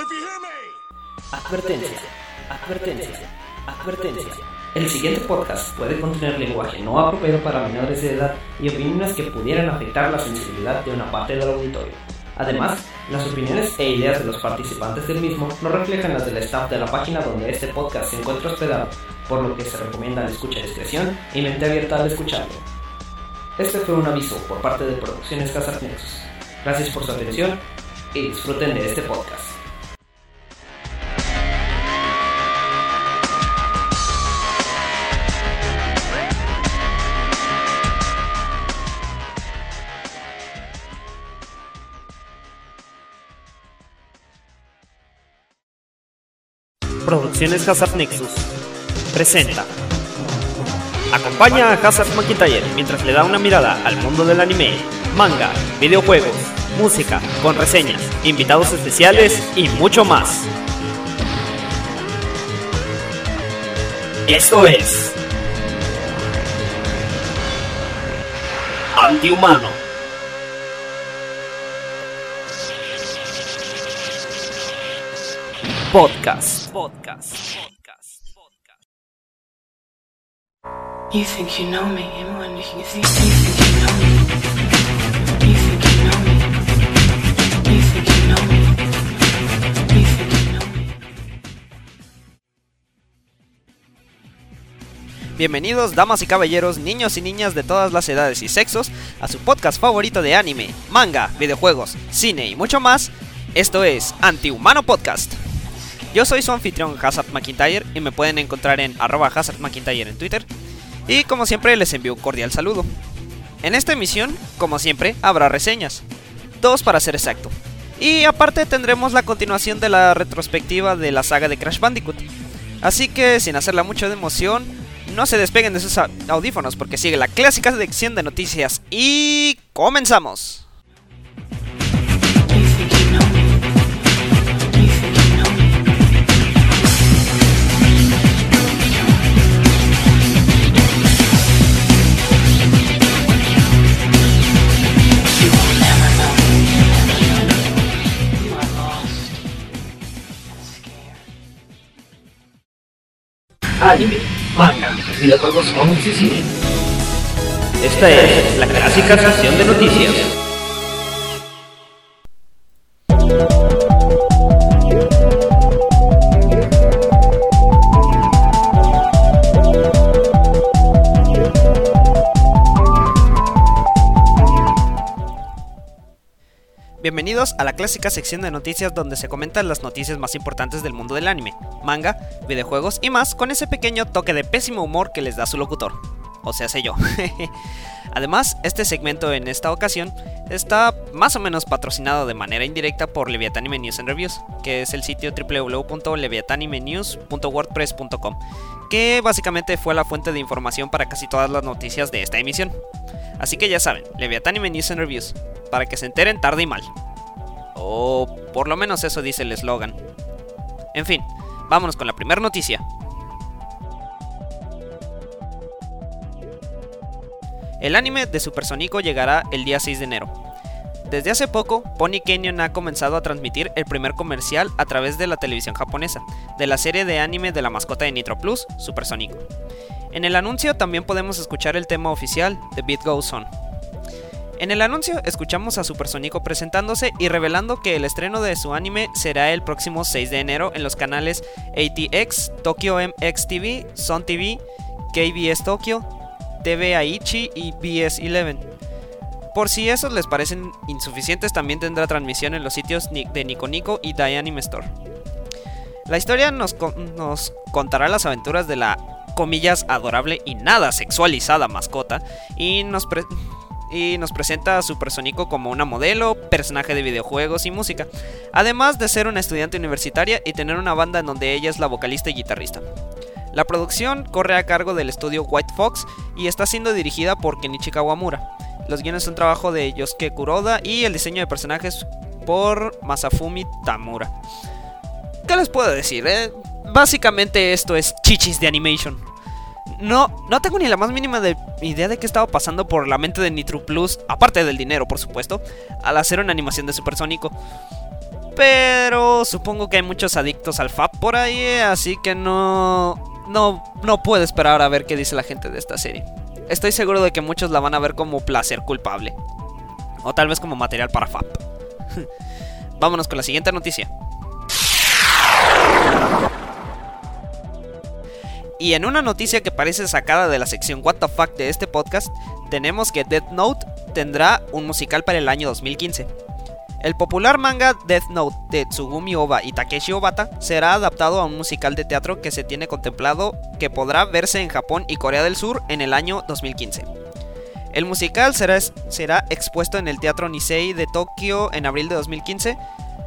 Advertencia, advertencia, advertencia. El siguiente podcast puede contener lenguaje no apropiado para menores de edad y opiniones que pudieran afectar la sensibilidad de una parte del auditorio. Además, las opiniones e ideas de los participantes del mismo no reflejan las del staff de la página donde este podcast se encuentra hospedado, por lo que se recomienda la escucha discreción y mente abierta al escucharlo. Este fue un aviso por parte de Producciones Hazard Nexus. Gracias por su atención y disfruten de este podcast. Producciones Hazard Nexus presenta. Acompaña a Hazard McIntyre mientras le da una mirada al mundo del anime, manga, videojuegos, música, con reseñas, invitados especiales y mucho más. Esto es Antihumano. Podcast. You think you know me, I'm wondering if you think you know me. You think you know me. You think you know me. You think you know me. Bienvenidos, damas y caballeros, niños y niñas de todas las edades y sexos, a su podcast favorito de anime, manga, videojuegos, cine y mucho más. Esto es Antihumano Podcast. Yo soy su anfitrión Hazard McIntyre y me pueden encontrar en @HazardMcIntyre en Twitter. Y como siempre les envío un cordial saludo. En esta emisión, como siempre, habrá reseñas, 2 para ser exacto. Y aparte tendremos la continuación de la retrospectiva de la saga de Crash Bandicoot. Así que sin hacerla mucho de emoción, no se despeguen de sus audífonos porque sigue la clásica sección de noticias y comenzamos. Anime, manga, videojuegos, cómics y cine. Esta es la clásica sección de noticias. Bienvenidos a la clásica sección de noticias donde se comentan las noticias más importantes del mundo del anime, manga, videojuegos y más, con ese pequeño toque de pésimo humor que les da su locutor, o sea, sé yo. Además, este segmento en esta ocasión está más o menos patrocinado de manera indirecta por Leviatanime News and Reviews, que es el sitio www.leviatanimenews.wordpress.com, que básicamente fue la fuente de información para casi todas las noticias de esta emisión. Así que ya saben, Leviatanime News and Reviews, para que se enteren tarde y mal. O por lo menos eso dice el eslogan. En fin, vámonos con la primera noticia. El anime de Supersónico llegará el día 6 de enero. Desde hace poco, Pony Canyon ha comenzado a transmitir el primer comercial a través de la televisión japonesa, de la serie de anime de la mascota de Nitro Plus, Supersónico. En el anuncio también podemos escuchar el tema oficial, The Beat Goes On. En el anuncio escuchamos a Supersónico presentándose y revelando que el estreno de su anime será el próximo 6 de enero en los canales ATX, Tokyo MX TV, Sun TV, KBS Tokyo, TV Aichi y BS11. Por si esos les parecen insuficientes, también tendrá transmisión en los sitios de Nico Nico y The Anime Store. La historia nos contará las aventuras de la, comillas, adorable y nada sexualizada mascota y nos presenta a Supersónico como una modelo, personaje de videojuegos y música, además de ser una estudiante universitaria y tener una banda en donde ella es la vocalista y guitarrista. La producción corre a cargo del estudio White Fox y está siendo dirigida por Kenichi Kawamura. Los guiones son trabajo de Yosuke Kuroda y el diseño de personajes por Masafumi Tamura. ¿Qué les puedo decir? Básicamente esto es chichis de animation. No tengo ni la más mínima idea de qué estaba pasando por la mente de Nitro Plus, aparte del dinero, por supuesto, al hacer una animación de Supersónico. pero supongo que hay muchos adictos al FAP por ahí, así que no puedo esperar a ver qué dice la gente de esta serie. Estoy seguro de que muchos la van a ver como placer culpable, o tal vez como material para FAP. Vámonos con la siguiente noticia. Y en una noticia que parece sacada de la sección What the Fuck de este podcast, tenemos que Death Note tendrá un musical para el año 2015. El popular manga Death Note de Tsugumi Ohba y Takeshi Obata será adaptado a un musical de teatro que se tiene contemplado que podrá verse en Japón y Corea del Sur en el año 2015. El musical será expuesto en el Teatro Nisei de Tokio en abril de 2015,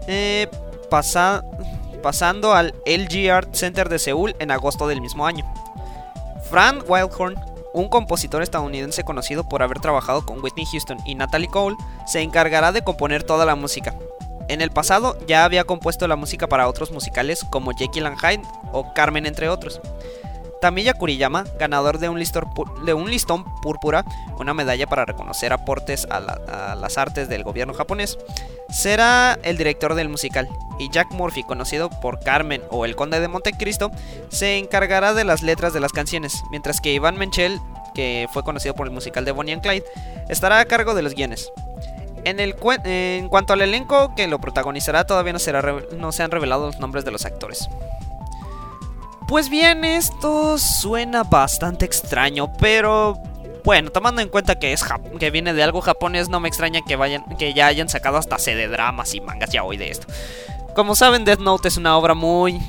pasando al LG Art Center de Seúl en agosto del mismo año. Fran Wildhorn, un compositor estadounidense conocido por haber trabajado con Whitney Houston y Natalie Cole, se encargará de componer toda la música. En el pasado ya había compuesto la música para otros musicales como Jekyll and Hyde o Carmen, entre otros. Tamiya Kuriyama, ganador de un listón púrpura, una medalla para reconocer aportes a las artes del gobierno japonés, será el director del musical, y Jack Murphy, conocido por Carmen o El Conde de Montecristo, se encargará de las letras de las canciones, mientras que Ivan Menchel, que fue conocido por el musical de Bonnie and Clyde, estará a cargo de los guiones. En cuanto al elenco que lo protagonizará, todavía no se han revelado los nombres de los actores. Pues bien, esto suena bastante extraño, pero bueno, tomando en cuenta que viene de algo japonés, no me extraña que ya hayan sacado hasta CD-dramas y mangas ya hoy de esto. Como saben, Death Note es una obra muy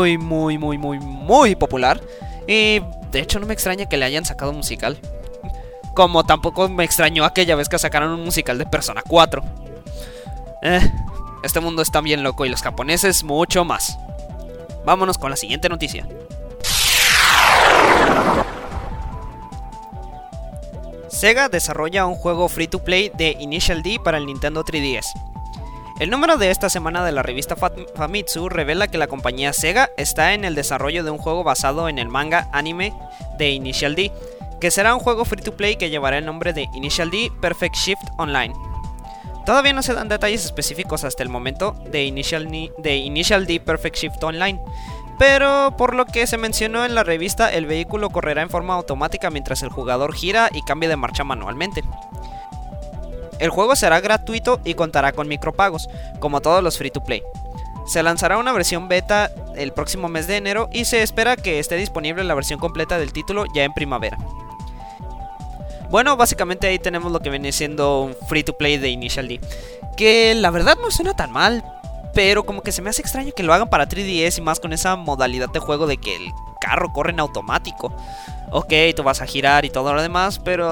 popular, y de hecho no me extraña que le hayan sacado un musical. Como tampoco me extrañó aquella vez que sacaron un musical de Persona 4. Este mundo está bien loco y los japoneses mucho más. Vámonos con la siguiente noticia. Sega desarrolla un juego free to play de Initial D para el Nintendo 3DS. El número de esta semana de la revista Famitsu revela que la compañía Sega está en el desarrollo de un juego basado en el manga anime de Initial D, que será un juego free to play que llevará el nombre de Initial D Perfect Shift Online. Todavía no se dan detalles específicos hasta el momento de Initial D Perfect Shift Online, pero por lo que se mencionó en la revista, el vehículo correrá en forma automática mientras el jugador gira y cambia de marcha manualmente. El juego será gratuito y contará con micropagos, como todos los free to play. Se lanzará una versión beta el próximo mes de enero y se espera que esté disponible la versión completa del título ya en primavera. Bueno, básicamente ahí tenemos lo que viene siendo un free to play de Initial D, que la verdad no suena tan mal, pero como que se me hace extraño que lo hagan para 3DS y más con esa modalidad de juego de que el carro corre en automático. Ok, tú vas a girar y todo lo demás, pero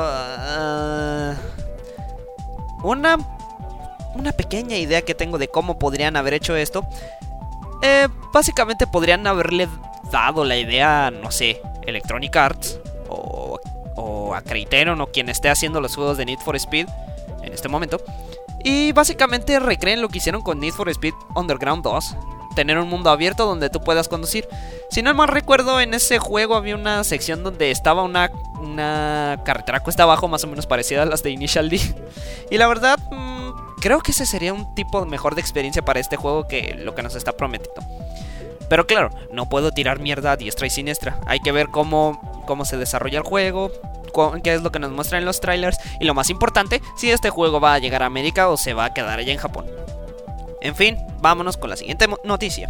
una pequeña idea que tengo de cómo podrían haber hecho esto. Básicamente podrían haberle dado la idea, no sé, Electronic Arts o a Criterion o quien esté haciendo los juegos de Need for Speed en este momento, y básicamente recreen lo que hicieron con Need for Speed Underground 2, tener un mundo abierto donde tú puedas conducir. Si no mal recuerdo, en ese juego había una sección donde estaba una carretera cuesta abajo más o menos parecida a las de Initial D, y la verdad creo que ese sería un tipo mejor de experiencia para este juego que lo que nos está prometiendo. Pero claro, no puedo tirar mierda a diestra y siniestra. Hay que ver cómo se desarrolla el juego, qué es lo que nos muestran en los trailers, y lo más importante, si este juego va a llegar a América o se va a quedar allá en Japón. En fin, vámonos con la siguiente noticia.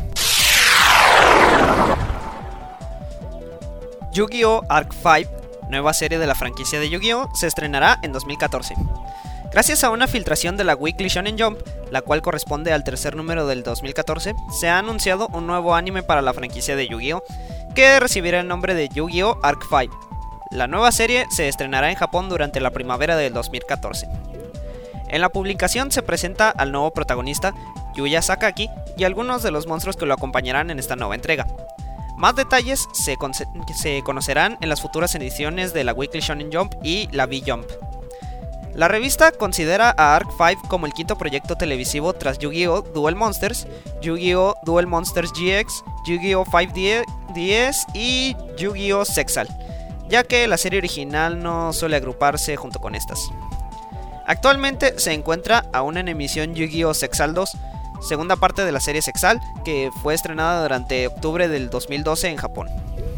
Yu-Gi-Oh! Arc 5, nueva serie de la franquicia de Yu-Gi-Oh!, se estrenará en 2014. Gracias a una filtración de la Weekly Shonen Jump, la cual corresponde al tercer número del 2014, se ha anunciado un nuevo anime para la franquicia de Yu-Gi-Oh!, que recibirá el nombre de Yu-Gi-Oh! Arc 5. La nueva serie se estrenará en Japón durante la primavera del 2014. En la publicación se presenta al nuevo protagonista, Yuya Sakaki, y algunos de los monstruos que lo acompañarán en esta nueva entrega. Más detalles se conocerán en las futuras ediciones de la Weekly Shonen Jump y la V-Jump. La revista considera a Arc 5 como el quinto proyecto televisivo tras Yu-Gi-Oh! Duel Monsters, Yu-Gi-Oh! Duel Monsters GX, Yu-Gi-Oh! 5DS y Yu-Gi-Oh! Sexal, ya que la serie original no suele agruparse junto con estas. Actualmente se encuentra aún en emisión Yu-Gi-Oh! Sexal 2, segunda parte de la serie Sexal, que fue estrenada durante octubre del 2012 en Japón.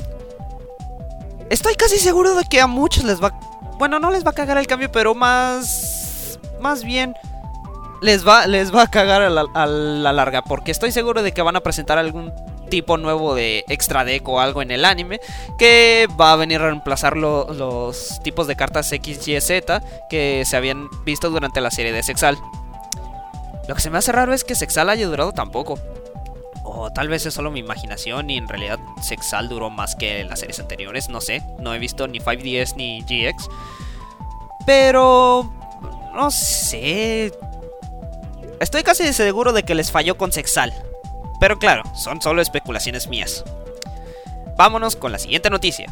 Estoy casi seguro de que a muchos les va... Bueno, no les va a cagar el cambio, pero más bien les va a cagar a la larga, porque estoy seguro de que van a presentar algún tipo nuevo de extra deck o algo en el anime que va a venir a reemplazar los tipos de cartas X, Y, Z que se habían visto durante la serie de Sexal. Lo que se me hace raro es que Sexal haya durado tan poco. O tal vez es solo mi imaginación y en realidad Sexal duró más que las series anteriores, no sé. No he visto ni 5DS ni GX. Pero... no sé... Estoy casi seguro de que les falló con Sexal. Pero claro, son solo especulaciones mías. Vámonos con la siguiente noticia.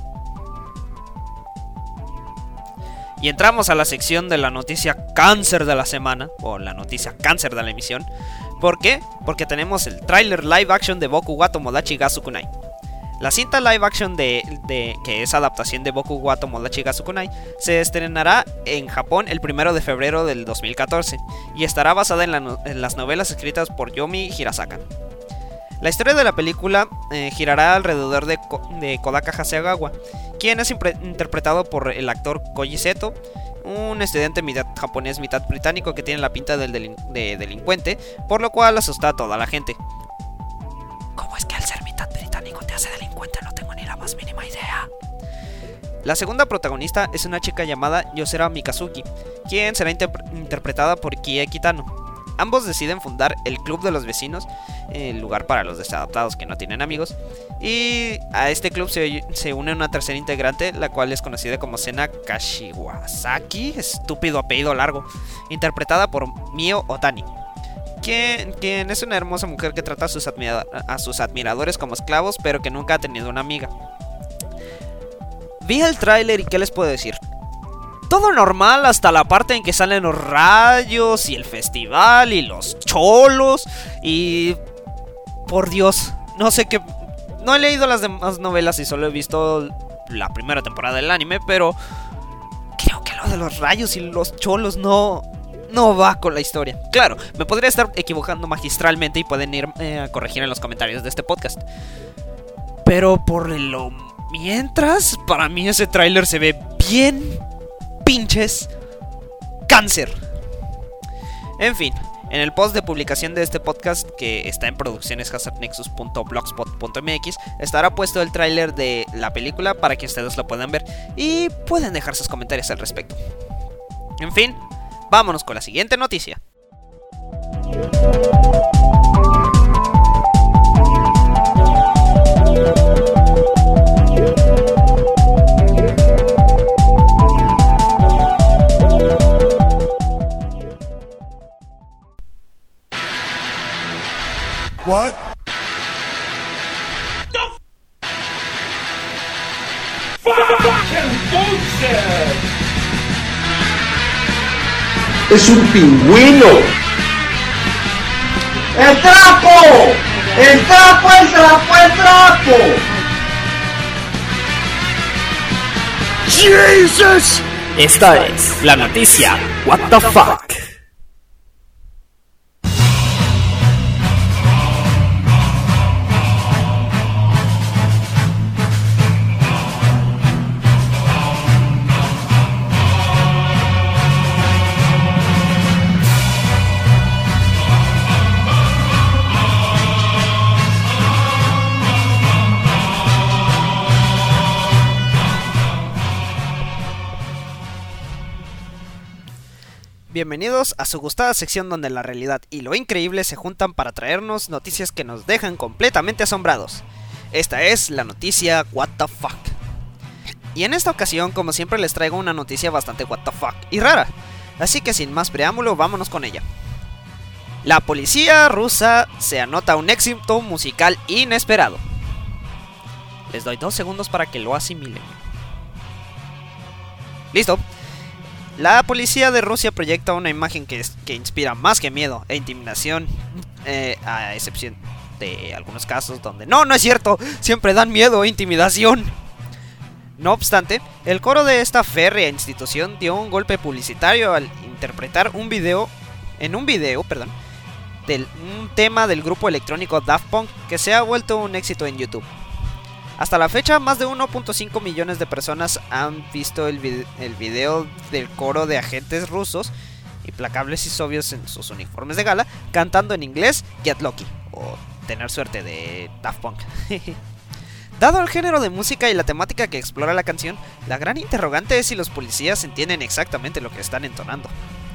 Y entramos a la sección de la noticia cáncer de la semana, o la noticia cáncer de la emisión. ¿Por qué? Porque tenemos el tráiler live action de Boku wa Tomodachi ga Sukunai. La cinta live action que es adaptación de Boku wa Tomodachi ga Sukunai se estrenará en Japón el 1 de febrero del 2014 y estará basada en las novelas escritas por Yomi Hirasaka. La historia de la película girará alrededor de Kodaka Hasegawa, quien es interpretado por el actor Koji Seto, un estudiante mitad japonés, mitad británico que tiene la pinta de delincuente, por lo cual asusta a toda la gente. ¿Cómo es que al ser mitad británico te hace delincuente? No tengo ni la más mínima idea. La segunda protagonista es una chica llamada Yosera Mikazuki, quien será interpretada por Kie Kitano. Ambos deciden fundar el Club de los Vecinos, el lugar para los desadaptados que no tienen amigos. Y a este club se une una tercera integrante, la cual es conocida como Sena Kashiwazaki, estúpido apellido largo, interpretada por Mio Otani, quien es una hermosa mujer que trata a sus admiradores como esclavos, pero que nunca ha tenido una amiga. Vi el tráiler y ¿qué les puedo decir? Todo normal hasta la parte en que salen los rayos y el festival y los cholos y... por Dios, no sé qué... No he leído las demás novelas y solo he visto la primera temporada del anime, pero creo que lo de los rayos y los cholos no va con la historia. Claro, me podría estar equivocando magistralmente y pueden ir a corregir en los comentarios de este podcast. Pero por lo mientras, para mí ese tráiler se ve bien... pinches cáncer. En fin, en el post de publicación de este podcast, que está en produccioneshazardnexus.blogspot.mx, estará puesto el tráiler de la película para que ustedes lo puedan ver y pueden dejar sus comentarios al respecto. En fin, vámonos con la siguiente noticia. What? ¡Es un pingüino! ¡El trapo! ¡El trapo! ¡El trapo! ¡El trapo! Jesus. Esta es la noticia What the fuck. Bienvenidos a su gustada sección donde la realidad y lo increíble se juntan para traernos noticias que nos dejan completamente asombrados. Esta es la noticia What the fuck. Y en esta ocasión, como siempre, les traigo una noticia bastante what the fuck y rara. Así que sin más preámbulo, vámonos con ella. La policía rusa se anota un éxito musical inesperado. Les doy 2 segundos para que lo asimilen. Listo. La policía de Rusia proyecta una imagen que inspira más que miedo e intimidación, a excepción de algunos casos donde no es cierto, siempre dan miedo e intimidación. No obstante, el coro de esta férrea institución dio un golpe publicitario al interpretar en un video, un tema del grupo electrónico Daft Punk que se ha vuelto un éxito en YouTube. Hasta la fecha, más de 1.5 millones de personas han visto el video del coro de agentes rusos, implacables y sobrios en sus uniformes de gala, cantando en inglés Get Lucky, o Tener Suerte, de Daft Punk. Dado el género de música y la temática que explora la canción, la gran interrogante es si los policías entienden exactamente lo que están entonando.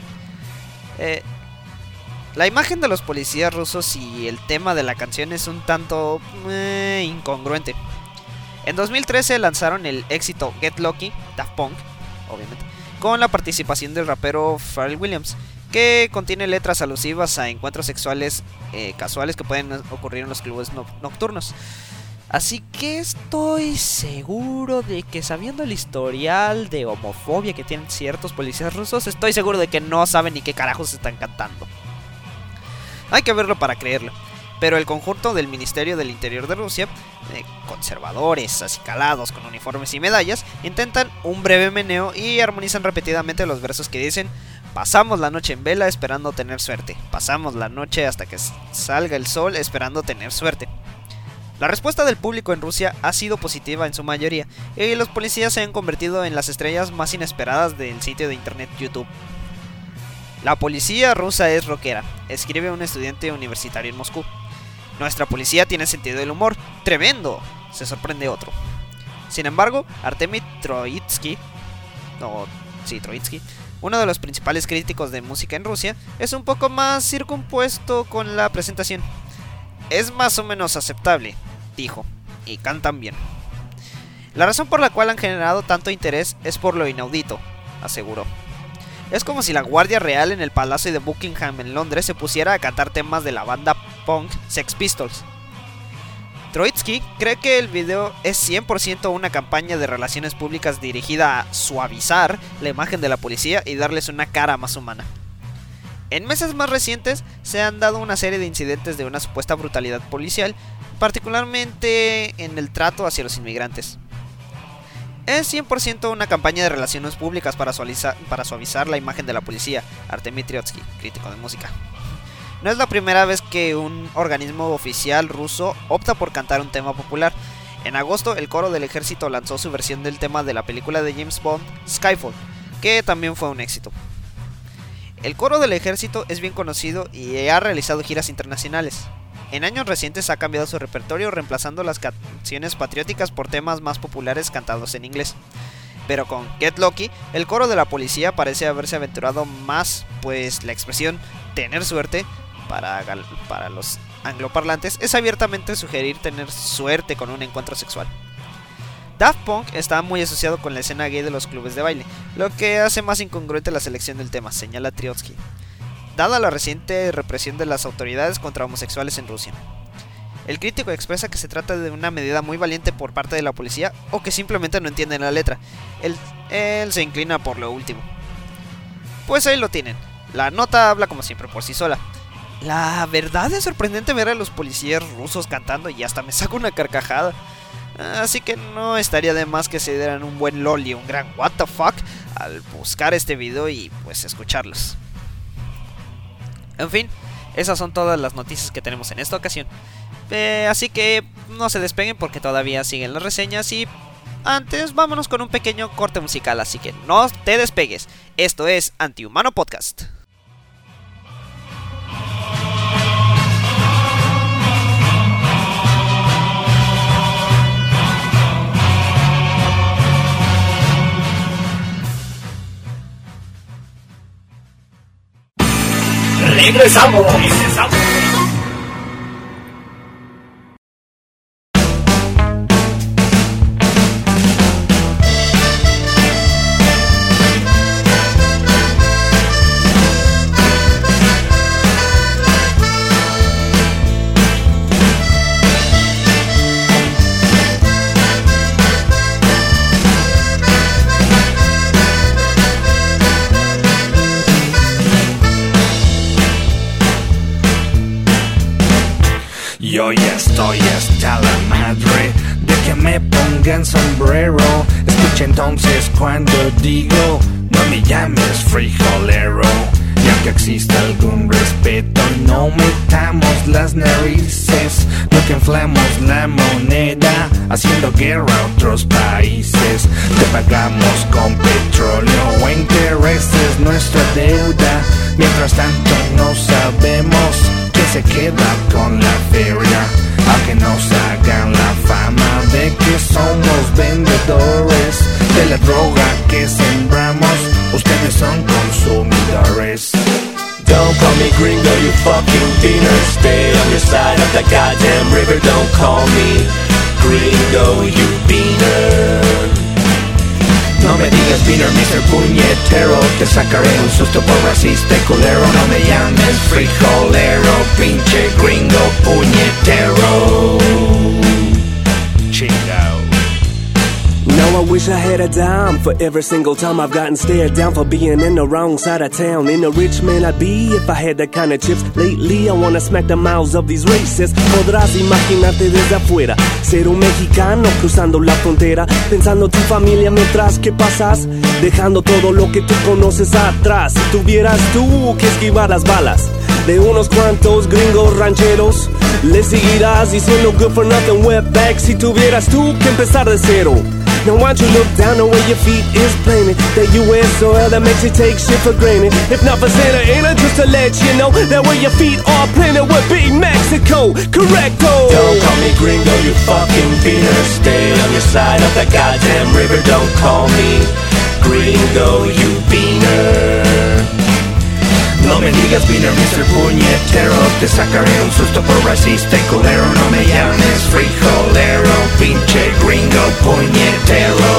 La imagen de los policías rusos y el tema de la canción es un tanto incongruente. En 2013 lanzaron el éxito Get Lucky, Daft Punk, obviamente, con la participación del rapero Pharrell Williams, que contiene letras alusivas a encuentros sexuales casuales que pueden ocurrir en los clubes nocturnos. Así que estoy seguro de que, sabiendo el historial de homofobia que tienen ciertos policías rusos, estoy seguro de que no saben ni qué carajos están cantando. Hay que verlo para creerlo. Pero el conjunto del Ministerio del Interior de Rusia, conservadores, acicalados con uniformes y medallas, intentan un breve meneo y armonizan repetidamente los versos que dicen: pasamos la noche en vela esperando tener suerte, pasamos la noche hasta que salga el sol esperando tener suerte. La respuesta del público en Rusia ha sido positiva en su mayoría, y los policías se han convertido en las estrellas más inesperadas del sitio de internet YouTube. La policía rusa es rockera, escribe un estudiante universitario en Moscú. Nuestra policía tiene sentido del humor. ¡Tremendo!, se sorprende otro. Sin embargo, Artemy Troitsky, uno de los principales críticos de música en Rusia, es un poco más circunpuesto con la presentación. Es más o menos aceptable, dijo, y cantan bien. La razón por la cual han generado tanto interés es por lo inaudito, aseguró. Es como si la Guardia Real en el Palacio de Buckingham en Londres se pusiera a cantar temas de la banda punk Sex Pistols. Troitsky cree que el video es 100% una campaña de relaciones públicas dirigida a suavizar la imagen de la policía y darles una cara más humana. En meses más recientes se han dado una serie de incidentes de una supuesta brutalidad policial, particularmente en el trato hacia los inmigrantes. Es 100% una campaña de relaciones públicas para suavizar la imagen de la policía, Artemy Troitsky, crítico de música. No es la primera vez que un organismo oficial ruso opta por cantar un tema popular. En agosto, el coro del ejército lanzó su versión del tema de la película de James Bond, Skyfall, que también fue un éxito. El coro del ejército es bien conocido y ha realizado giras internacionales. En años recientes ha cambiado su repertorio, reemplazando las canciones patrióticas por temas más populares cantados en inglés. Pero con Get Lucky, el coro de la policía parece haberse aventurado más, pues la expresión tener suerte para los angloparlantes es abiertamente sugerir tener suerte con un encuentro sexual. Daft Punk está muy asociado con la escena gay de los clubes de baile, lo que hace más incongruente la selección del tema, señala Troitsky, dada la reciente represión de las autoridades contra homosexuales en Rusia. El crítico expresa que se trata de una medida muy valiente por parte de la policía, o que simplemente no entienden la letra. Él se inclina por lo último. Pues ahí lo tienen. La nota habla como siempre por sí sola. La verdad es sorprendente ver a los policías rusos cantando y hasta me saco una carcajada. Así que no estaría de más que se dieran un buen lol y un gran what the fuck al buscar este video y pues escucharlos. En fin, esas son todas las noticias que tenemos en esta ocasión. Así que no se despeguen porque todavía siguen las reseñas y antes vámonos con un pequeño corte musical, así que no te despegues. Esto es Antihumano Podcast. ¡Regresamos! Yo ya estoy hasta la madre de que me pongan sombrero. Escucha entonces cuando digo, no me llames frijolero. Ya que exista algún respeto, no metamos las narices, no que inflamos la moneda, haciendo guerra a otros países. Te pagamos con petróleo o intereses nuestra deuda. Mientras tanto no sabemos quién se queda con la feria, aunque nos hagan la fama de que somos vendedores de la droga que sembramos. Ustedes son consumidores. Don't call me gringo, you fucking beaner. Stay on your side of the goddamn river. Don't call me gringo, you beaner. No me digas beaner, Mr. Puñetero. Te sacaré un susto por racista y culero. No me llames frijolero, pinche gringo puñetero. Chingao. Now I wish I had a dime for every single time I've gotten stared down for being in the wrong side of town. In a rich man I'd be if I had that kind of chips. Lately I wanna smack the mouths of these racists. Podrás imaginarte desde afuera ser un mexicano cruzando la frontera, pensando tu familia mientras que pasas, dejando todo lo que tú conoces atrás. Si tuvieras tú que esquivar las balas de unos cuantos gringos rancheros, le seguirás diciendo good for nothing wetback. Si tuvieras tú que empezar de cero, now why don't you look down the way your feet is planted? That US soil that makes you take shit for granted. If not for Santa Ana, just to let you know that where your feet are planted would be Mexico. Correcto. Don't call me gringo, you fucking beaner. Stay on your side of the goddamn river. Don't call me gringo, you beaner. No me digas beaner, Mr. Puñetero. Te sacaré un susto por racista y culero. No me llames frijolero, pinche gringo puñetero.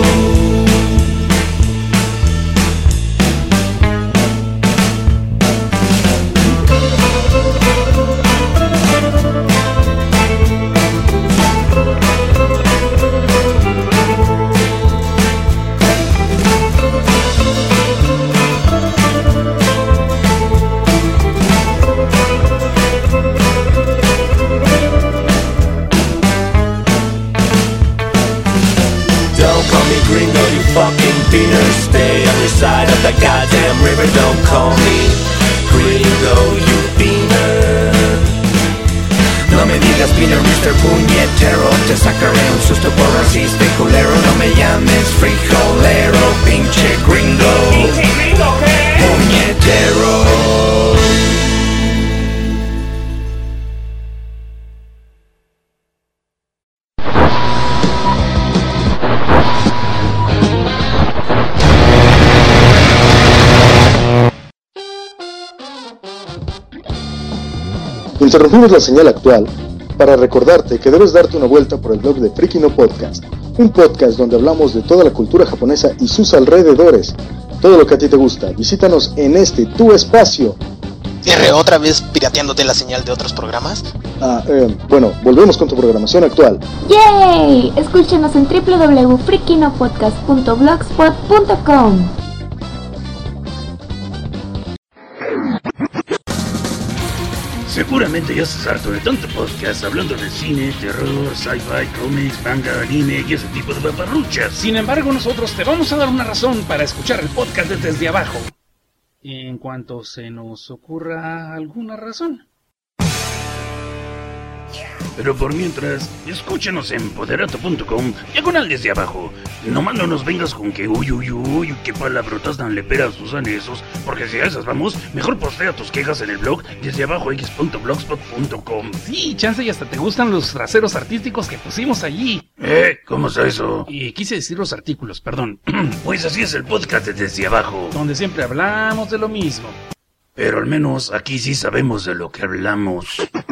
Fucking beaner, stay on your side of the goddamn river. Don't call me gringo, you beaner. No me digas beaner, Mr. Puñetero. Te sacaré un susto por racista y culero. No me llames frijolero, pinche gringo. ¿Pinche gringo qué? Puñetero. Interrumpimos la señal actual para recordarte que debes darte una vuelta por el blog de Friki No Podcast, un podcast donde hablamos de toda la cultura japonesa y sus alrededores. Todo lo que a ti te gusta, visítanos en este tu espacio. ¿Otra vez pirateándote la señal de otros programas? Bueno, volvemos con tu programación actual. ¡Yay! Escúchenos en www.frikinopodcast.blogspot.com. Seguramente ya estás harto de tanto podcast hablando de cine, terror, sci-fi, cómics, manga, anime y ese tipo de paparruchas. Sin embargo, nosotros te vamos a dar una razón para escuchar el podcast Desde Abajo, en cuanto se nos ocurra alguna razón. Pero por mientras, escúchanos en poderato.com, diagonal Desde Abajo. Nomás no nos vengas con que uy, qué palabrotas tan leperas usan esos, porque si a esas vamos, mejor postea tus quejas en el blog desdeabajox.blogspot.com. Sí, chance y hasta te gustan los traseros artísticos que pusimos allí. ¿Cómo está eso? Y quise decir los artículos, perdón. Pues así es el podcast de Desde Abajo, donde siempre hablamos de lo mismo. Pero al menos aquí sí sabemos de lo que hablamos.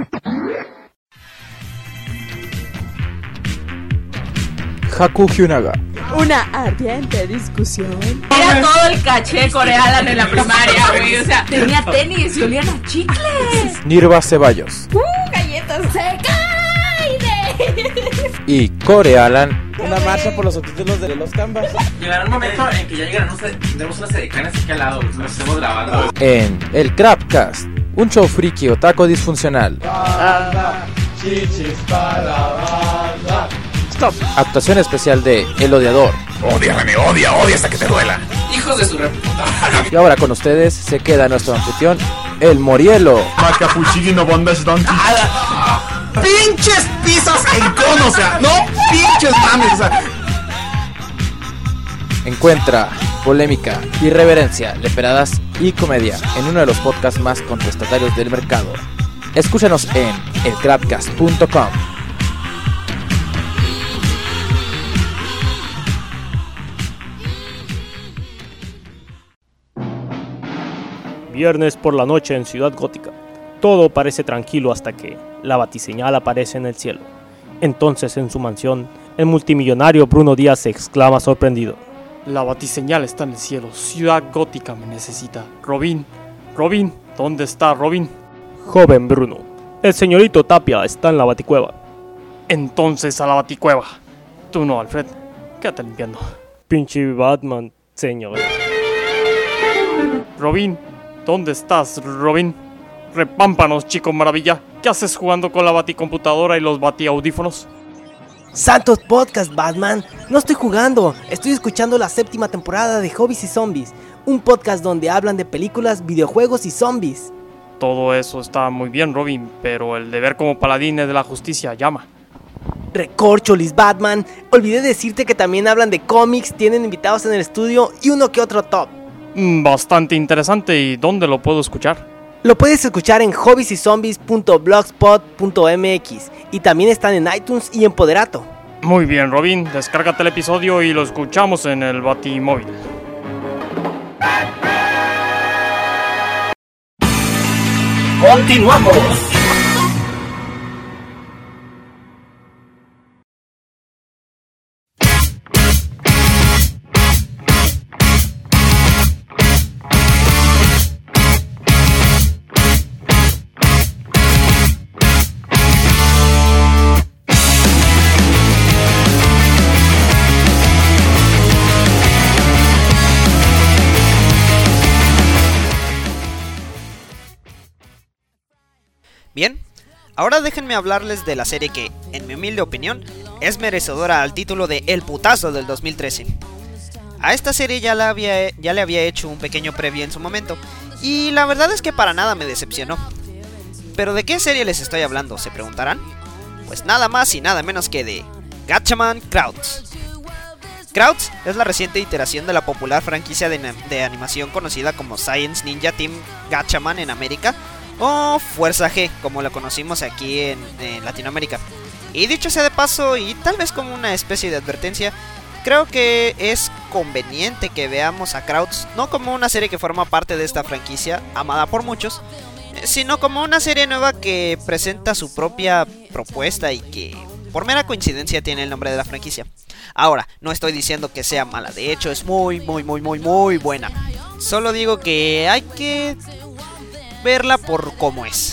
Haku Hyunaga. Una ardiente discusión. Era todo el caché coreano en la primaria, güey. O sea, tenía tenis y olían a chicles. Nirva Ceballos. Galletas. ¡Se cae! Y Core Alan. Una marcha por los subtítulos de los Canvas. Llegará un momento en que ya llegarán tenemos unas edecanes aquí al lado, nos estemos grabando. En el Crapcast, un show friki otaku disfuncional. Banda, chichis para banda. Stop. Actuación especial de El Odiador. Ódiame, odia hasta que te duela. Hijos de su reputa. Y ahora con ustedes se queda nuestro anfitrión, El Morielo. Macapuchino, bondas, don. ¡Pinches pizzas en cono! O sea, no pinches mames, o sea. Encuentra polémica, irreverencia, leperadas y comedia en uno de los podcasts más contestatarios del mercado. Escúchanos en elcrapcast.com. Viernes por la noche en Ciudad Gótica. Todo parece tranquilo hasta que la batiseñal aparece en el cielo. Entonces, en su mansión, el multimillonario Bruno Díaz se exclama sorprendido: la batiseñal está en el cielo. Ciudad Gótica me necesita. Robin, ¿dónde está Robin? Joven Bruno, el señorito Tapia está en la baticueva. Entonces a la baticueva. Tú no, Alfred. Quédate limpiando. Pinche Batman, señor. Robin, ¿dónde estás, Robin? Repámpanos, chico maravilla. ¿Qué haces jugando con la baticomputadora y los batiaudífonos? Santos Podcast, Batman. No estoy jugando, estoy escuchando la 7ª temporada de Hobbies y Zombies, un podcast donde hablan de películas, videojuegos y zombies. Todo eso está muy bien, Robin, pero el deber como paladines de la justicia llama. Recorcholis, Batman. Olvidé decirte que también hablan de cómics, tienen invitados en el estudio y uno que otro top. Bastante interesante. ¿Y dónde lo puedo escuchar? Lo puedes escuchar en hobbiesyzombies.blogspot.mx y también están en iTunes y en Poderato. Muy bien, Robin, descárgate el episodio y lo escuchamos en el Batimóvil. Continuamos. Bien, ahora déjenme hablarles de la serie que, en mi humilde opinión, es merecedora al título de El Putazo del 2013. A esta serie ya le había hecho un pequeño previo en su momento, y la verdad es que para nada me decepcionó. ¿Pero de qué serie les estoy hablando?, se preguntarán. Pues nada más y nada menos que de Gatchaman Crowds. Crowds es la reciente iteración de la popular franquicia de animación conocida como Science Ninja Team Gatchaman en América, o Fuerza G, como la conocimos aquí en Latinoamérica. Y dicho sea de paso, y tal vez como una especie de advertencia, creo que es conveniente que veamos a Crowds no como una serie que forma parte de esta franquicia, amada por muchos, sino como una serie nueva que presenta su propia propuesta y que, por mera coincidencia, tiene el nombre de la franquicia. Ahora, no estoy diciendo que sea mala, de hecho es muy buena. Solo digo que hay que verla por cómo es.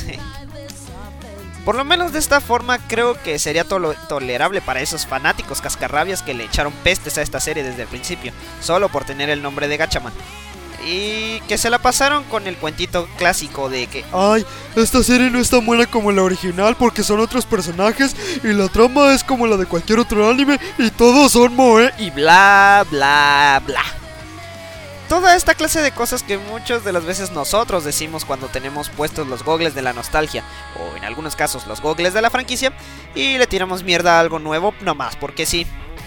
Por lo menos de esta forma creo que sería tolerable para esos fanáticos cascarrabias que le echaron pestes a esta serie desde el principio, solo por tener el nombre de Gatchaman. Y que se la pasaron con el cuentito clásico de que ay, esta serie no es tan buena como la original porque son otros personajes y la trama es como la de cualquier otro anime y todos son moe y bla bla bla. Toda esta clase de cosas que muchas de las veces nosotros decimos cuando tenemos puestos los gogles de la nostalgia, o en algunos casos los gogles de la franquicia, y le tiramos mierda a algo nuevo nomás porque sí.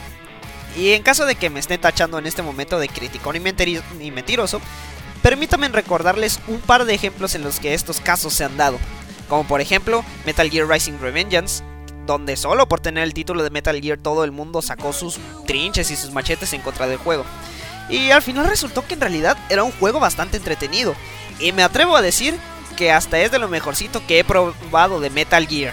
Y en caso de que me estén tachando en este momento de criticón y mentiroso, permítanme recordarles un par de ejemplos en los que estos casos se han dado, como por ejemplo Metal Gear Rising Revengeance, donde solo por tener el título de Metal Gear todo el mundo sacó sus trinches y sus machetes en contra del juego. Y al final resultó que en realidad era un juego bastante entretenido, y me atrevo a decir que hasta es de lo mejorcito que he probado de Metal Gear.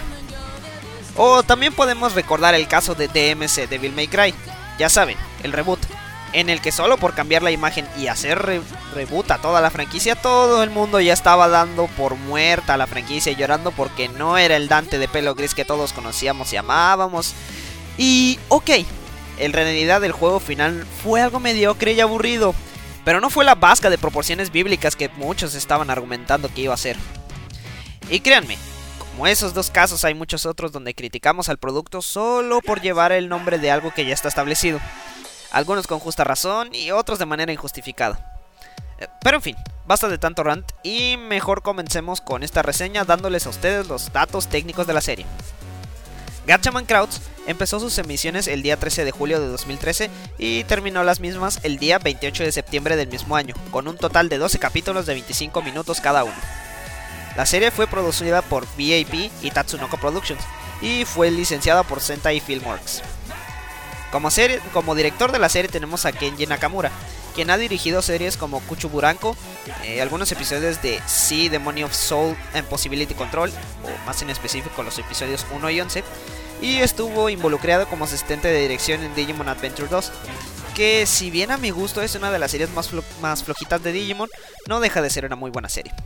O también podemos recordar el caso de DMC, Devil May Cry, ya saben, el reboot, en el que solo por cambiar la imagen y hacer reboot a toda la franquicia, todo el mundo ya estaba dando por muerta a la franquicia y llorando porque no era el Dante de pelo gris que todos conocíamos y amábamos. Y ok, en realidad el juego final fue algo mediocre y aburrido, pero no fue la vasca de proporciones bíblicas que muchos estaban argumentando que iba a ser. Y créanme, como esos dos casos hay muchos otros donde criticamos al producto solo por llevar el nombre de algo que ya está establecido, algunos con justa razón y otros de manera injustificada. Pero en fin, basta de tanto rant y mejor comencemos con esta reseña dándoles a ustedes los datos técnicos de la serie. Gatchaman Crowds empezó sus emisiones el día 13 de julio de 2013 y terminó las mismas el día 28 de septiembre del mismo año, con un total de 12 capítulos de 25 minutos cada uno. La serie fue producida por VAP y Tatsunoko Productions y fue licenciada por Sentai Filmworks. Como director de la serie tenemos a Kenji Nakamura, quien ha dirigido series como Kuchuburanko, algunos episodios de Sea, Demon of Soul and Possibility Control, o más en específico los episodios 1 y 11, y estuvo involucrado como asistente de dirección en Digimon Adventure 2, que si bien a mi gusto es una de las series más flojitas de Digimon, no deja de ser una muy buena serie.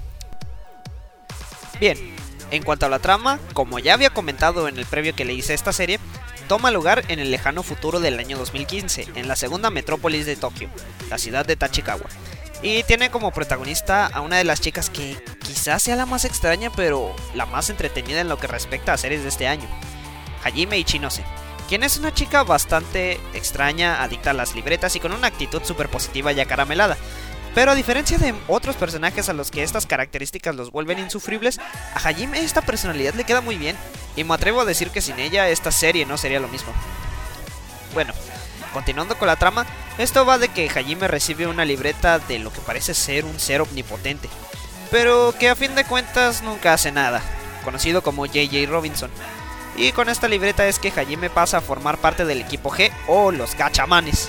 Bien, en cuanto a la trama, como ya había comentado en el previo que le hice a esta serie, toma lugar en el lejano futuro del año 2015, en la segunda metrópolis de Tokio, la ciudad de Tachikawa. Y tiene como protagonista a una de las chicas que quizás sea la más extraña, pero la más entretenida en lo que respecta a series de este año, Hajime Ichinose, quien es una chica bastante extraña, adicta a las libretas y con una actitud súper positiva y acaramelada. Pero a diferencia de otros personajes a los que estas características los vuelven insufribles, a Hajime esta personalidad le queda muy bien, y me atrevo a decir que sin ella esta serie no sería lo mismo. Bueno, continuando con la trama, esto va de que Hajime recibe una libreta de lo que parece ser un ser omnipotente, pero que a fin de cuentas nunca hace nada, conocido como J.J. Robinson. Y con esta libreta es que Hajime pasa a formar parte del equipo G, o los Gachamanes,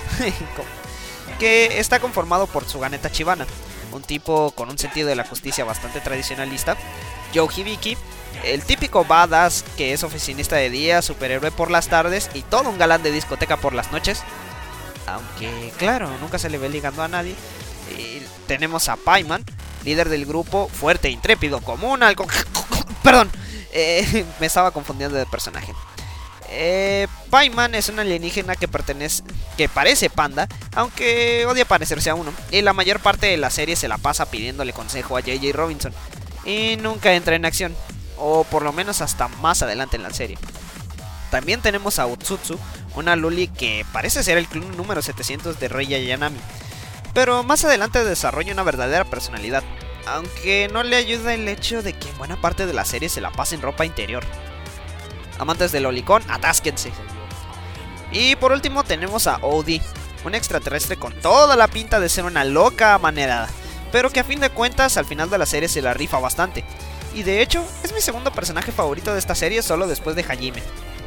que está conformado por Tsugane Tachibana, un tipo con un sentido de la justicia bastante tradicionalista, Joe Hibiki, el típico badass que es oficinista de día, superhéroe por las tardes y todo un galán de discoteca por las noches, aunque claro, nunca se le ve ligando a nadie. Y tenemos a Paiman, líder del grupo, fuerte e intrépido como un halcón. Perdón, me estaba confundiendo de personaje. Paiman es un alienígena que parece panda, aunque odia parecerse a uno, y la mayor parte de la serie se la pasa pidiéndole consejo a J.J. Robinson, y nunca entra en acción, o por lo menos hasta más adelante en la serie. También tenemos a Utsutsu, una loli que parece ser el clon número 700 de Rei Ayanami, pero más adelante desarrolla una verdadera personalidad, aunque no le ayuda el hecho de que en buena parte de la serie se la pasa en ropa interior. Amantes del lolicón, atásquense. Y por último tenemos a Odie, un extraterrestre con toda la pinta de ser una loca amanerada, pero que a fin de cuentas al final de la serie se la rifa bastante. Y de hecho es mi segundo personaje favorito de esta serie, solo después de Hajime.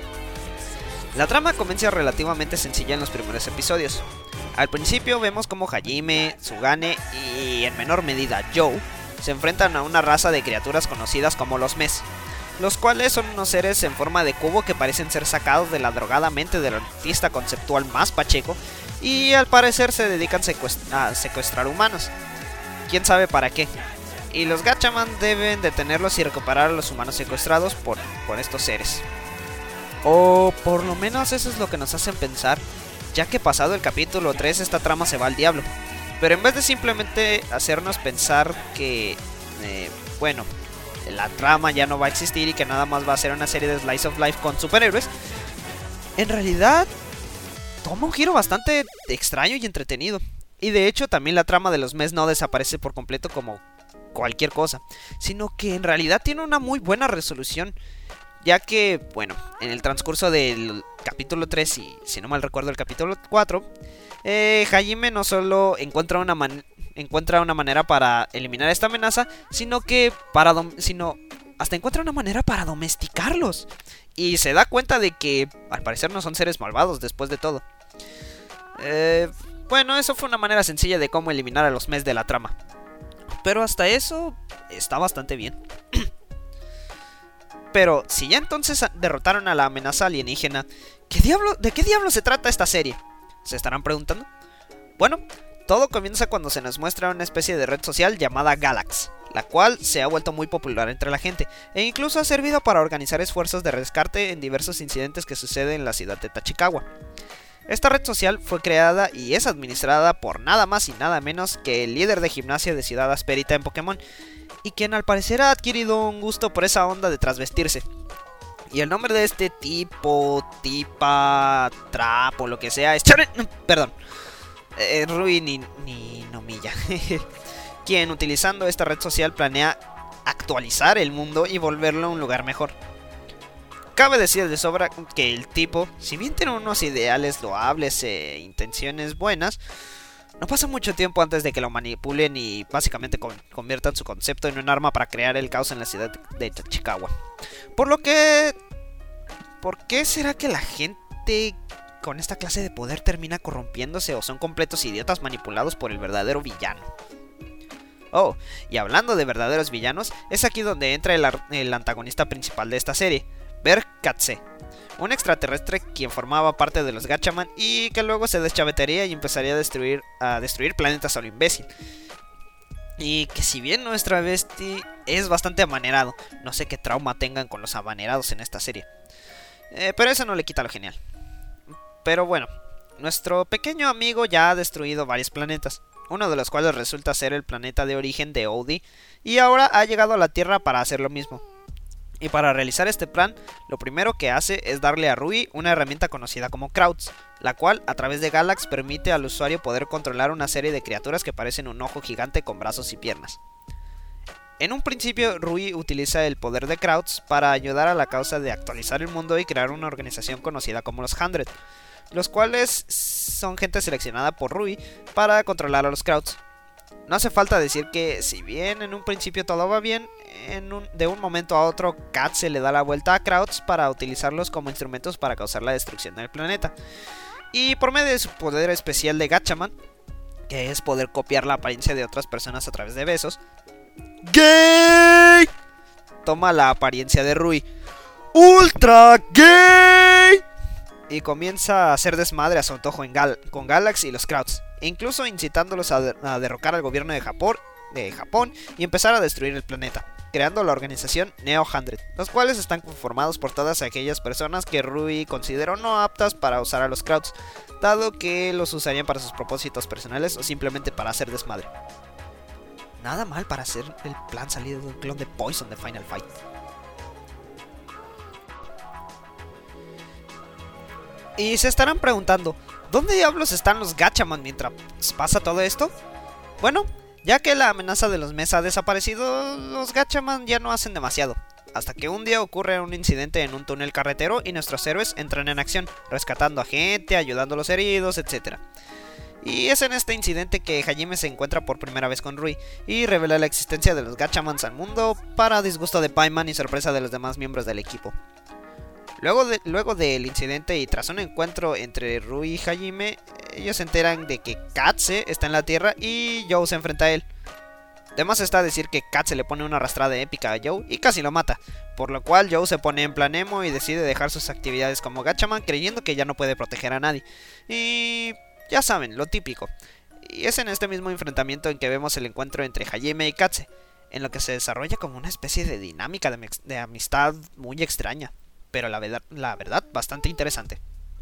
La trama comienza relativamente sencilla en los primeros episodios. Al principio vemos como Hajime, Tsugane y en menor medida Joe se enfrentan a una raza de criaturas conocidas como los Mes, los cuales son unos seres en forma de cubo que parecen ser sacados de la drogada mente del artista conceptual más pacheco, y al parecer se dedican a secuestrar humanos. ¿Quién sabe para qué? Y los Gatchaman deben detenerlos y recuperar a los humanos secuestrados por estos seres. O por lo menos eso es lo que nos hacen pensar, ya que pasado el capítulo 3 esta trama se va al diablo. Pero en vez de simplemente hacernos pensar que, la trama ya no va a existir y que nada más va a ser una serie de slice of life con superhéroes, en realidad toma un giro bastante extraño y entretenido. Y de hecho también la trama de los Mes no desaparece por completo como cualquier cosa, sino que en realidad tiene una muy buena resolución, ya que, en el transcurso del capítulo 3 y si no mal recuerdo el capítulo 4, Hajime no solo encuentra una manera para eliminar esta amenaza, sino hasta encuentra una manera para domesticarlos. Y se da cuenta de que al parecer no son seres malvados después de todo. Eso fue una manera sencilla de cómo eliminar a los Mes de la trama. Pero hasta eso está bastante bien. Pero si ya entonces derrotaron a la amenaza alienígena, ¿de qué diablo se trata esta serie? ¿Se estarán preguntando? Bueno, todo comienza cuando se nos muestra una especie de red social llamada Galax, la cual se ha vuelto muy popular entre la gente, e incluso ha servido para organizar esfuerzos de rescate en diversos incidentes que suceden en la ciudad de Tachikawa. Esta red social fue creada y es administrada por nada más y nada menos que el líder de gimnasia de Ciudad Asperita en Pokémon, y quien al parecer ha adquirido un gusto por esa onda de trasvestirse. Y el nombre de este tipo, tipa, trap o lo que sea es Rui ni Nomiya, quien utilizando esta red social planea actualizar el mundo y volverlo un lugar mejor. Cabe decir de sobra que el tipo, si bien tiene unos ideales loables e intenciones buenas, no pasa mucho tiempo antes de que lo manipulen y básicamente conviertan su concepto en un arma para crear el caos en la ciudad de Tachikawa. ¿Por qué será que la gente con esta clase de poder termina corrompiéndose o son completos idiotas manipulados por el verdadero villano? Oh, y hablando de verdaderos villanos, es aquí donde entra el antagonista principal de esta serie, Berk Katse, un extraterrestre quien formaba parte de los Gatchaman y que luego se deschavetearía y empezaría a destruir planetas a lo imbécil. Y que si bien nuestro travesti es bastante amanerado, no sé qué trauma tengan con los amanerados en esta serie, pero eso no le quita lo genial. Pero bueno, nuestro pequeño amigo ya ha destruido varios planetas, uno de los cuales resulta ser el planeta de origen de Audi, y ahora ha llegado a la Tierra para hacer lo mismo. Y para realizar este plan, lo primero que hace es darle a Rui una herramienta conocida como Krauts, la cual a través de Galax permite al usuario poder controlar una serie de criaturas que parecen un ojo gigante con brazos y piernas. En un principio, Rui utiliza el poder de Krauts para ayudar a la causa de actualizar el mundo y crear una organización conocida como los 100, los cuales son gente seleccionada por Rui para controlar a los Krauts. No hace falta decir que, si bien en un principio todo va bien, de un momento a otro Katse le da la vuelta a Krauts para utilizarlos como instrumentos para causar la destrucción del planeta. Y por medio de su poder especial de Gatchaman, que es poder copiar la apariencia de otras personas a través de besos, ¡gay!, toma la apariencia de Rui, ¡ultra gay!, y comienza a hacer desmadre a su antojo con Galax y los Krauts, incluso incitándolos a derrocar al gobierno de Japón y empezar a destruir el planeta, creando la organización Neo 100, los cuales están conformados por todas aquellas personas que Rui consideró no aptas para usar a los Krauts, dado que los usarían para sus propósitos personales o simplemente para hacer desmadre. Nada mal para hacer el plan salido de un clon de Poison de Final Fight. Y se estarán preguntando, ¿dónde diablos están los Gatchaman mientras pasa todo esto? Bueno, ya que la amenaza de los Mes ha desaparecido, los Gatchaman ya no hacen demasiado, hasta que un día ocurre un incidente en un túnel carretero y nuestros héroes entran en acción, rescatando a gente, ayudando a los heridos, etc. Y es en este incidente que Hajime se encuentra por primera vez con Rui y revela la existencia de los Gatchamans al mundo, para disgusto de Paimon y sorpresa de los demás miembros del equipo. Luego del incidente y tras un encuentro entre Rui y Hajime, ellos se enteran de que Katse está en la Tierra y Joe se enfrenta a él. Además está decir que Katse le pone una arrastrada épica a Joe y casi lo mata, por lo cual Joe se pone en plan emo y decide dejar sus actividades como Gatchaman, creyendo que ya no puede proteger a nadie. Y ya saben, lo típico. Y es en este mismo enfrentamiento en que vemos el encuentro entre Hajime y Katse, en lo que se desarrolla como una especie de dinámica de amistad muy extraña, pero la verdad bastante interesante.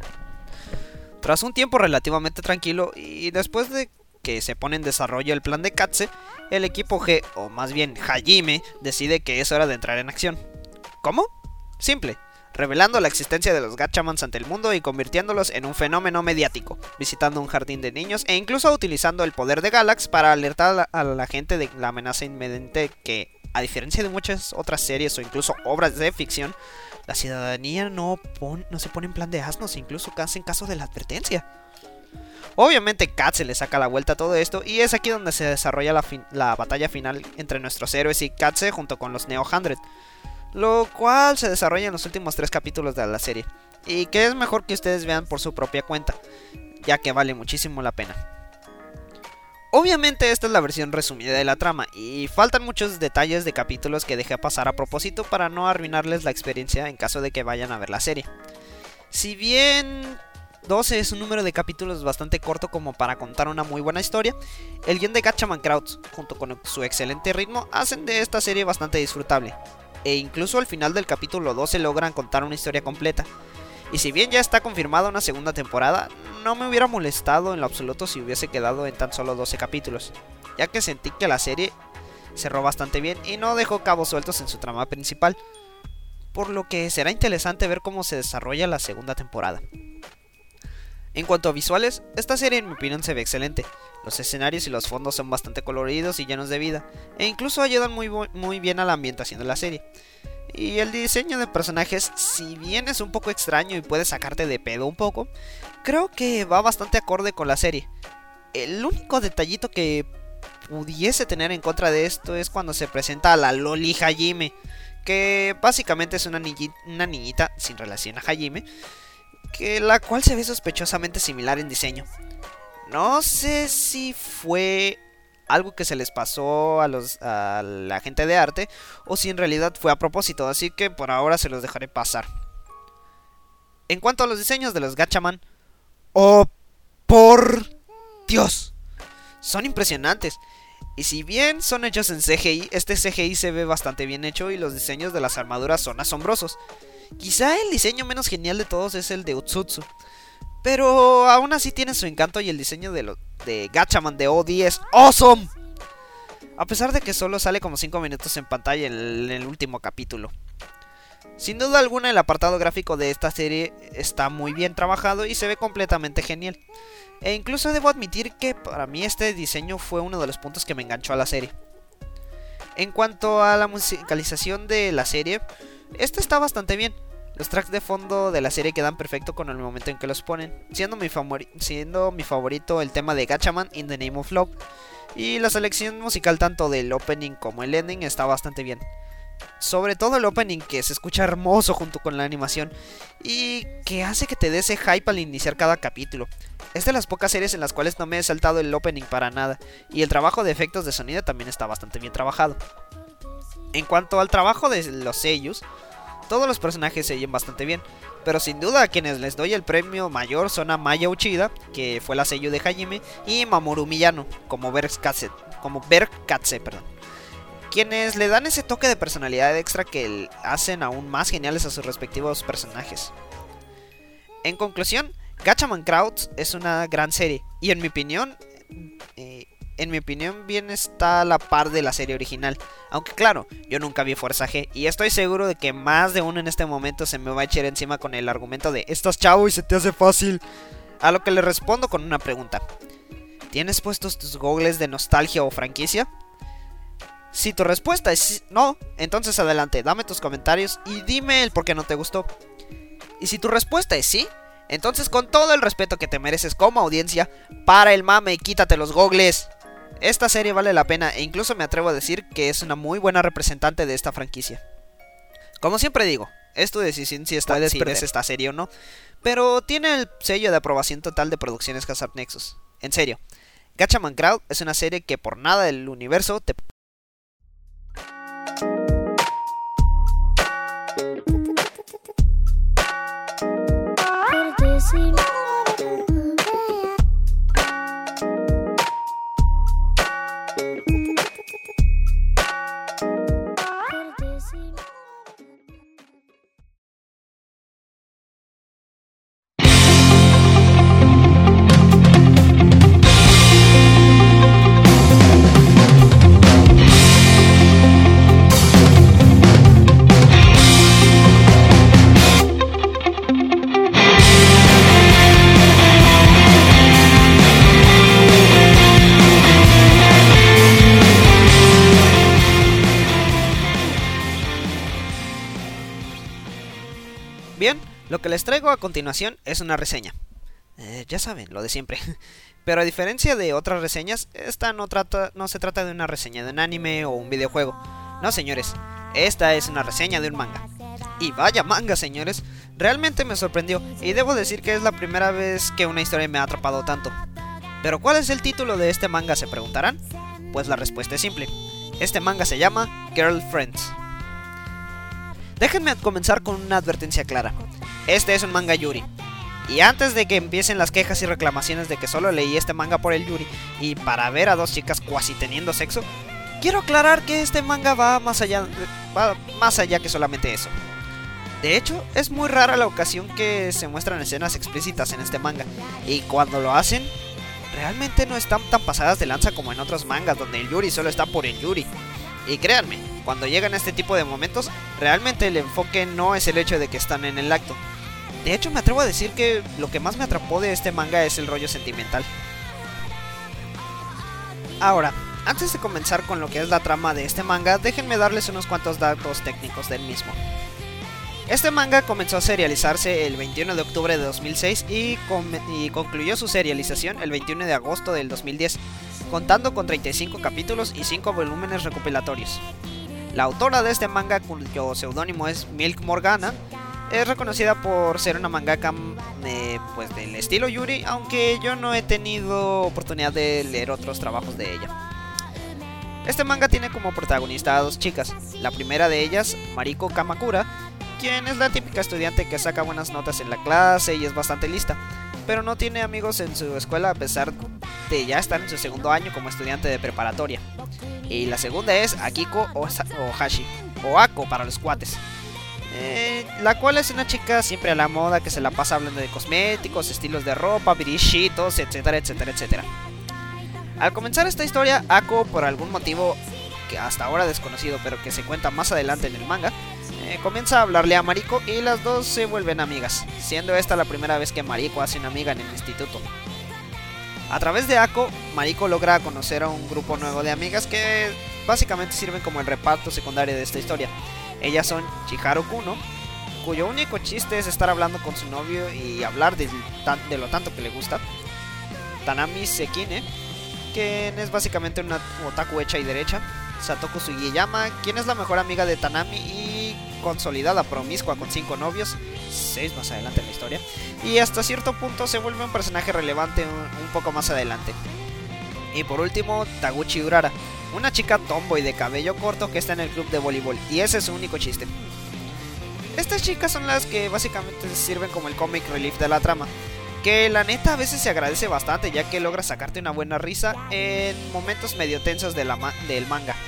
Tras un tiempo relativamente tranquilo y después de que se pone en desarrollo el plan de Katse, el equipo G, o más bien Hajime, decide que es hora de entrar en acción. ¿Cómo? Simple, revelando la existencia de los Gatchamans ante el mundo y convirtiéndolos en un fenómeno mediático, visitando un jardín de niños e incluso utilizando el poder de Galax para alertar a la gente de la amenaza inminente que, a diferencia de muchas otras series o incluso obras de ficción, la ciudadanía no se pone en plan de asnos, incluso hacen caso de la advertencia. Obviamente Katse le saca la vuelta a todo esto y es aquí donde se desarrolla la batalla final entre nuestros héroes y Katse junto con los Neo 100, lo cual se desarrolla en los últimos 3 capítulos de la serie, y que es mejor que ustedes vean por su propia cuenta, ya que vale muchísimo la pena. Obviamente esta es la versión resumida de la trama y faltan muchos detalles de capítulos que dejé pasar a propósito para no arruinarles la experiencia en caso de que vayan a ver la serie. Si bien 12 es un número de capítulos bastante corto como para contar una muy buena historia, el guion de Gatchaman Krauts, junto con su excelente ritmo, hacen de esta serie bastante disfrutable, e incluso al final del capítulo 12 logran contar una historia completa. Y si bien ya está confirmada una segunda temporada, no me hubiera molestado en lo absoluto si hubiese quedado en tan solo 12 capítulos, ya que sentí que la serie cerró bastante bien y no dejó cabos sueltos en su trama principal, por lo que será interesante ver cómo se desarrolla la segunda temporada. En cuanto a visuales, esta serie en mi opinión se ve excelente. Los escenarios y los fondos son bastante coloridos y llenos de vida, e incluso ayudan muy bien a la ambientación de la serie. Y el diseño de personajes, si bien es un poco extraño y puede sacarte de pedo un poco, creo que va bastante acorde con la serie. El único detallito que pudiese tener en contra de esto es cuando se presenta a la Loli Hajime, que básicamente es una niñita sin relación a Hajime, la cual se ve sospechosamente similar en diseño. No sé si fue algo que se les pasó a la gente de arte o si en realidad fue a propósito, así que por ahora se los dejaré pasar. En cuanto a los diseños de los Gatchaman, ¡oh por Dios! Son impresionantes. Y si bien son hechos en CGI, este CGI se ve bastante bien hecho y los diseños de las armaduras son asombrosos. Quizá el diseño menos genial de todos es el de Utsutsu, pero aún así tiene su encanto y el diseño de Gatchaman de OD es awesome. A pesar de que solo sale como 5 minutos en pantalla en el último capítulo. Sin duda alguna el apartado gráfico de esta serie está muy bien trabajado y se ve completamente genial. E incluso debo admitir que para mí este diseño fue uno de los puntos que me enganchó a la serie. En cuanto a la musicalización de la serie, esta está bastante bien. Los tracks de fondo de la serie quedan perfecto con el momento en que los ponen, siendo mi favorito el tema de Gatchaman in the Name of Love. Y la selección musical tanto del opening como el ending está bastante bien. Sobre todo el opening, que se escucha hermoso junto con la animación y que hace que te dé ese hype al iniciar cada capítulo. Es de las pocas series en las cuales no me he saltado el opening para nada, y el trabajo de efectos de sonido también está bastante bien trabajado. En cuanto al trabajo de los seiyus, todos los personajes se oyen bastante bien, pero sin duda a quienes les doy el premio mayor son a Maya Uchida, que fue la seiyuu de Hajime, y Mamoru Miyano, como Berk Katse, quienes le dan ese toque de personalidad extra que hacen aún más geniales a sus respectivos personajes. En conclusión, Gatchaman Crowds es una gran serie y en mi opinión bien está a la par de la serie original. Aunque claro, yo nunca vi Fuerza G y estoy seguro de que más de uno en este momento se me va a echar encima con el argumento de "estás chavo y se te hace fácil". A lo que le respondo con una pregunta: ¿tienes puestos tus gogles de nostalgia o franquicia? Si tu respuesta es no, entonces adelante, dame tus comentarios y dime el por qué no te gustó. Y si tu respuesta es sí, entonces con todo el respeto que te mereces como audiencia, para el mame y quítate los gogles. Esta serie vale la pena e incluso me atrevo a decir que es una muy buena representante de esta franquicia. Como siempre digo, es tu decisión si ves esta serie o no, pero tiene el sello de aprobación total de Producciones Hazard Nexus. En serio, Gatchaman Crowd es una serie que por nada del universo te... Bien, lo que les traigo a continuación es una reseña. Ya saben, lo de siempre. Pero a diferencia de otras reseñas, esta no se trata de una reseña de un anime o un videojuego. No, señores, esta es una reseña de un manga. Y vaya manga, señores, realmente me sorprendió y debo decir que es la primera vez que una historia me ha atrapado tanto. ¿Pero cuál es el título de este manga?, se preguntarán. Pues la respuesta es simple. Este manga se llama Girlfriends. Déjenme comenzar con una advertencia clara. Este es un manga yuri. Y antes de que empiecen las quejas y reclamaciones de que solo leí este manga por el yuri y para ver a dos chicas cuasi teniendo sexo, quiero aclarar que este manga va más allá que solamente eso. De hecho, es muy rara la ocasión que se muestran escenas explícitas en este manga, y cuando lo hacen, realmente no están tan pasadas de lanza como en otros mangas donde el yuri solo está por el yuri. Y créanme, cuando llegan a este tipo de momentos, realmente el enfoque no es el hecho de que están en el acto. De hecho, me atrevo a decir que lo que más me atrapó de este manga es el rollo sentimental. Ahora, antes de comenzar con lo que es la trama de este manga, déjenme darles unos cuantos datos técnicos del mismo. Este manga comenzó a serializarse el 21 de octubre de 2006 y concluyó su serialización el 21 de agosto del 2010, contando con 35 capítulos y 5 volúmenes recopilatorios. La autora de este manga, cuyo seudónimo es Milk Morgana, es reconocida por ser una mangaka pues del estilo Yuri, aunque yo no he tenido oportunidad de leer otros trabajos de ella. Este manga tiene como protagonista a dos chicas. La primera de ellas, Mariko Kamakura, quien es la típica estudiante que saca buenas notas en la clase y es bastante lista, pero no tiene amigos en su escuela a pesar de ya estar en su segundo año como estudiante de preparatoria. Y la segunda es Akiko Ohashi, o Ako para los cuates, la cual es una chica siempre a la moda que se la pasa hablando de cosméticos, estilos de ropa, brillitos, etcétera, etcétera, etcétera. Al comenzar esta historia, Ako, por algún motivo que hasta ahora desconocido pero que se cuenta más adelante en el manga, comienza a hablarle a Mariko y las dos se vuelven amigas, siendo esta la primera vez que Mariko hace una amiga en el instituto. A través de Ako, Mariko logra conocer a un grupo nuevo de amigas que básicamente sirven como el reparto secundario de esta historia. Ellas son Chiharu Kuno, cuyo único chiste es estar hablando con su novio y hablar de lo tanto que le gusta. Tanami Sekine, quien es básicamente una otaku hecha y derecha. Satoko Sugiyama, quien es la mejor amiga de Tanami y consolidada promiscua con 5 novios, 6 más adelante en la historia, y hasta cierto punto se vuelve un personaje relevante un poco más adelante. Y por último, Taguchi Urara, una chica tomboy de cabello corto que está en el club de voleibol, y ese es su único chiste. Estas chicas son las que básicamente sirven como el comic relief de la trama, que la neta a veces se agradece bastante, ya que logra sacarte una buena risa en momentos medio tensos del manga.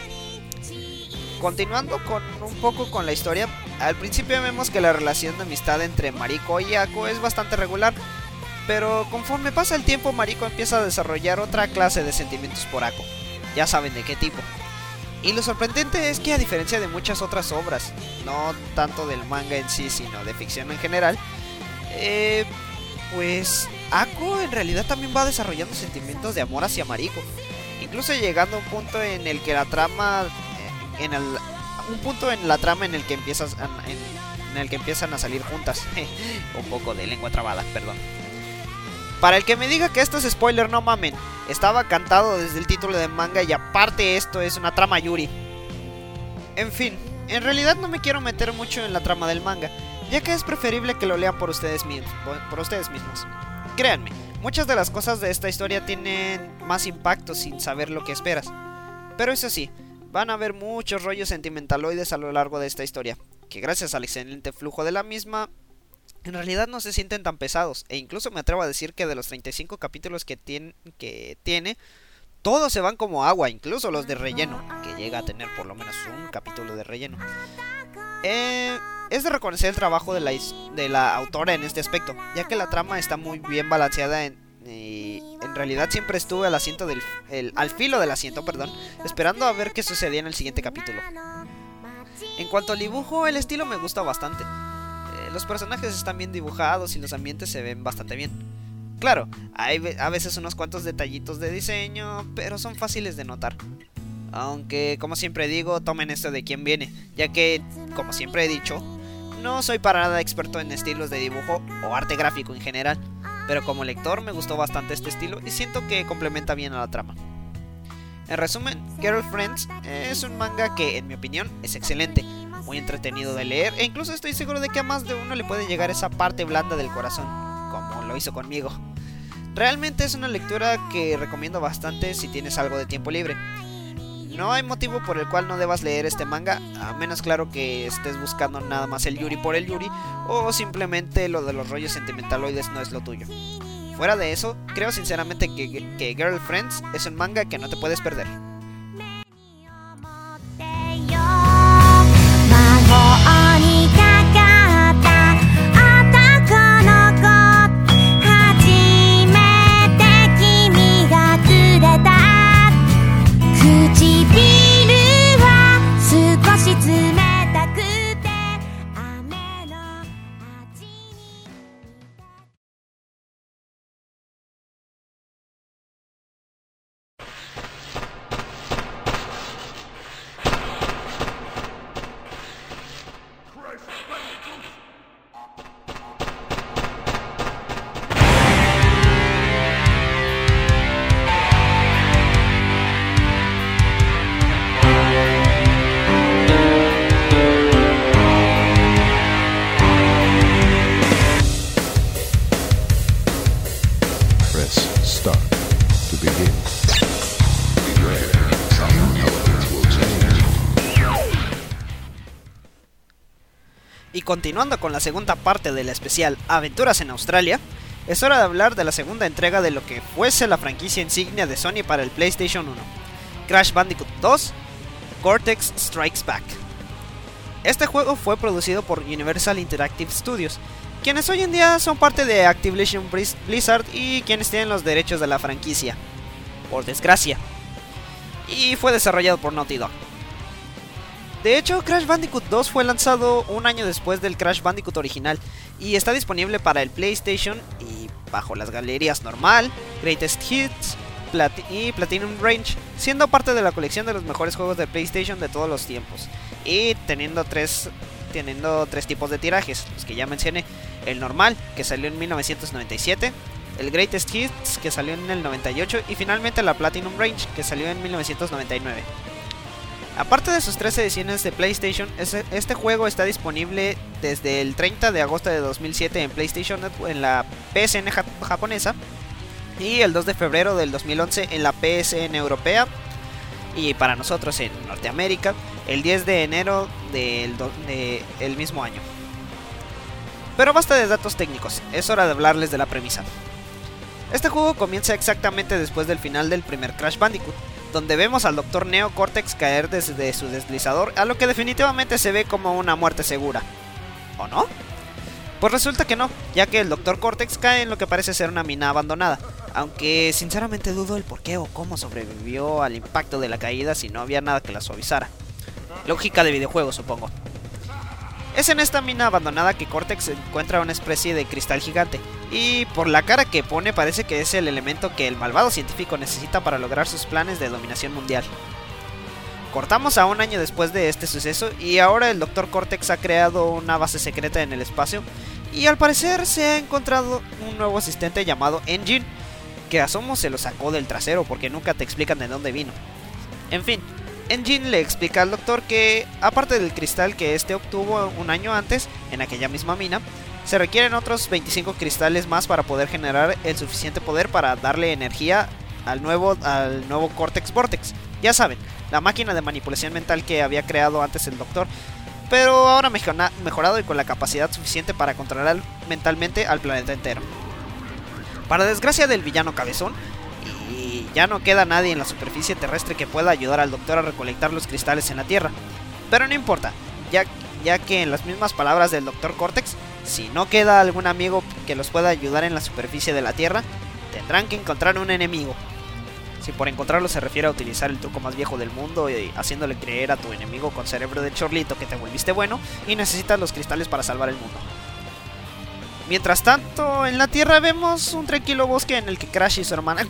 Continuando un poco con la historia, al principio vemos que la relación de amistad entre Mariko y Ako es bastante regular, pero conforme pasa el tiempo Mariko empieza a desarrollar otra clase de sentimientos por Ako, ya saben de qué tipo. Y lo sorprendente es que a diferencia de muchas otras obras, no tanto del manga en sí, sino de ficción en general, pues Ako en realidad también va desarrollando sentimientos de amor hacia Mariko, incluso llegando a un punto en el que la trama en el que empiezan a salir juntas. Un poco de lengua trabada, perdón. Para el que me diga que esto es spoiler, no mamen, estaba cantado desde el título del manga y aparte esto es una trama Yuri. En fin, en realidad no me quiero meter mucho en la trama del manga, ya que es preferible que lo lean por ustedes mismos. Créanme, muchas de las cosas de esta historia tienen más impacto sin saber lo que esperas. Pero eso sí, van a haber muchos rollos sentimentaloides a lo largo de esta historia, que gracias al excelente flujo de la misma, en realidad no se sienten tan pesados, e incluso me atrevo a decir que de los 35 capítulos que tiene, todos se van como agua, incluso los de relleno, que llega a tener por lo menos un capítulo de relleno. Es de reconocer el trabajo de la autora en este aspecto, ya que la trama está muy bien balanceada y en realidad siempre estuve al filo del asiento, esperando a ver qué sucedía en el siguiente capítulo. En cuanto al dibujo, el estilo me gusta bastante. Los personajes están bien dibujados y los ambientes se ven bastante bien. Claro, hay a veces unos cuantos detallitos de diseño, pero son fáciles de notar. Aunque, como siempre digo, tomen esto de quien viene, ya que, como siempre he dicho, no soy para nada experto en estilos de dibujo o arte gráfico en general, pero como lector me gustó bastante este estilo y siento que complementa bien a la trama. En resumen, Girlfriends es un manga que, en mi opinión, es excelente, muy entretenido de leer e incluso estoy seguro de que a más de uno le puede llegar esa parte blanda del corazón, como lo hizo conmigo. Realmente es una lectura que recomiendo bastante si tienes algo de tiempo libre. No hay motivo por el cual no debas leer este manga, a menos claro que estés buscando nada más el Yuri por el Yuri, o simplemente lo de los rollos sentimentaloides no es lo tuyo. Fuera de eso, creo sinceramente que Girlfriends es un manga que no te puedes perder. Y continuando con la segunda parte del especial Aventuras en Australia, es hora de hablar de la segunda entrega de lo que fuese la franquicia insignia de Sony para el PlayStation 1, Crash Bandicoot 2, Cortex Strikes Back. Este juego fue producido por Universal Interactive Studios, quienes hoy en día son parte de Activision Blizzard y quienes tienen los derechos de la franquicia, por desgracia, y fue desarrollado por Naughty Dog. De hecho, Crash Bandicoot 2 fue lanzado un año después del Crash Bandicoot original y está disponible para el PlayStation y bajo las galerías normal, Greatest Hits y Platinum Range, siendo parte de la colección de los mejores juegos de PlayStation de todos los tiempos, y teniendo tres tipos de tirajes, los que ya mencioné: el normal, que salió en 1997, el Greatest Hits, que salió en el 98, y finalmente la Platinum Range, que salió en 1999. Aparte de sus 3 ediciones de PlayStation, este juego está disponible desde el 30 de agosto de 2007 en PlayStation en la PSN japonesa y el 2 de febrero del 2011 en la PSN europea, y para nosotros en Norteamérica el 10 de enero del mismo año. Pero basta de datos técnicos, es hora de hablarles de la premisa. Este juego comienza exactamente después del final del primer Crash Bandicoot, donde vemos al Dr. Neo Cortex caer desde su deslizador, a lo que definitivamente se ve como una muerte segura. ¿O no? Pues resulta que no, ya que el Dr. Cortex cae en lo que parece ser una mina abandonada, aunque sinceramente dudo el por qué o cómo sobrevivió al impacto de la caída si no había nada que la suavizara. Lógica de videojuego, supongo. Es en esta mina abandonada que Cortex encuentra una especie de cristal gigante, y por la cara que pone parece que es el elemento que el malvado científico necesita para lograr sus planes de dominación mundial. Cortamos a un año después de este suceso y ahora el Dr. Cortex ha creado una base secreta en el espacio y al parecer se ha encontrado un nuevo asistente llamado Engine, que asumo se lo sacó del trasero porque nunca te explican de dónde vino. En fin, Engine le explica al doctor que, aparte del cristal que este obtuvo un año antes, en aquella misma mina, se requieren otros 25 cristales más para poder generar el suficiente poder para darle energía al nuevo Cortex Vortex. Ya saben, la máquina de manipulación mental que había creado antes el doctor, pero ahora mejorado y con la capacidad suficiente para controlar mentalmente al planeta entero. Para desgracia del villano cabezón, y ya no queda nadie en la superficie terrestre que pueda ayudar al doctor a recolectar los cristales en la Tierra. Pero no importa, ya que en las mismas palabras del Dr. Cortex, si no queda algún amigo que los pueda ayudar en la superficie de la Tierra, tendrán que encontrar un enemigo. Si por encontrarlo se refiere a utilizar el truco más viejo del mundo y haciéndole creer a tu enemigo con cerebro de chorlito que te volviste bueno y necesitas los cristales para salvar el mundo. Mientras tanto, en la Tierra vemos un tranquilo bosque en el que Crash y su hermana...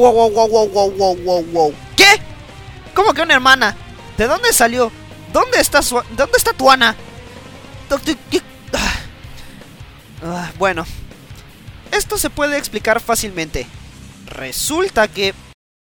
¡Wow! ¿Qué? ¿Cómo que una hermana? ¿De dónde salió? ¿Dónde está Tuana? Bueno, esto se puede explicar fácilmente. Resulta que...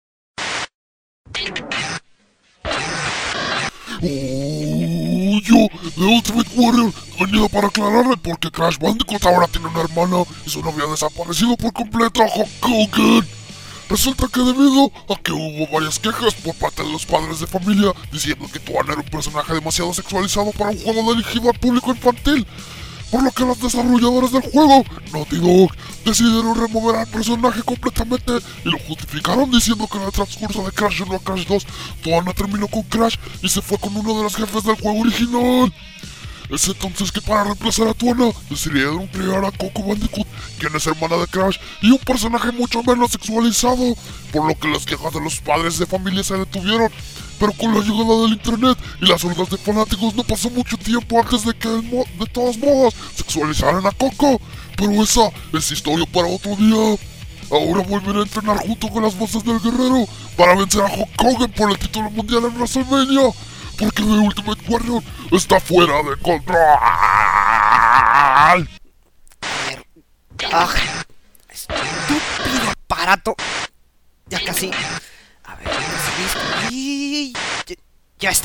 Yo, The Ultimate Warrior, he venido para aclararle por qué Crash Bandicoot ahora tiene una hermana y su novia ha desaparecido por completo a Hulk Hogan. Resulta que debido a que hubo varias quejas por parte de los padres de familia diciendo que Tuana era un personaje demasiado sexualizado para un juego dirigido al público infantil, por lo que los desarrolladores del juego, Naughty Dog, decidieron remover al personaje completamente y lo justificaron diciendo que en el transcurso de Crash 1 a Crash 2, Tuana terminó con Crash y se fue con uno de los jefes del juego original. Es entonces que para reemplazar a Tuana, decidieron crear a Coco Bandicoot, quien es hermana de Crash y un personaje mucho menos sexualizado, por lo que las quejas de los padres de familia se detuvieron. Pero con la llegada del internet y las hordas de fanáticos no pasó mucho tiempo antes de que de todas modas sexualizaran a Coco. Pero esa es historia para otro día. Ahora volveré a entrenar junto con las voces del guerrero para vencer a Hulk Hogan por el título mundial en WrestleMania, porque The Ultimate Warrior está fuera de control. Estúpido aparato. Ya casi. A ver, listo. Y... ya está.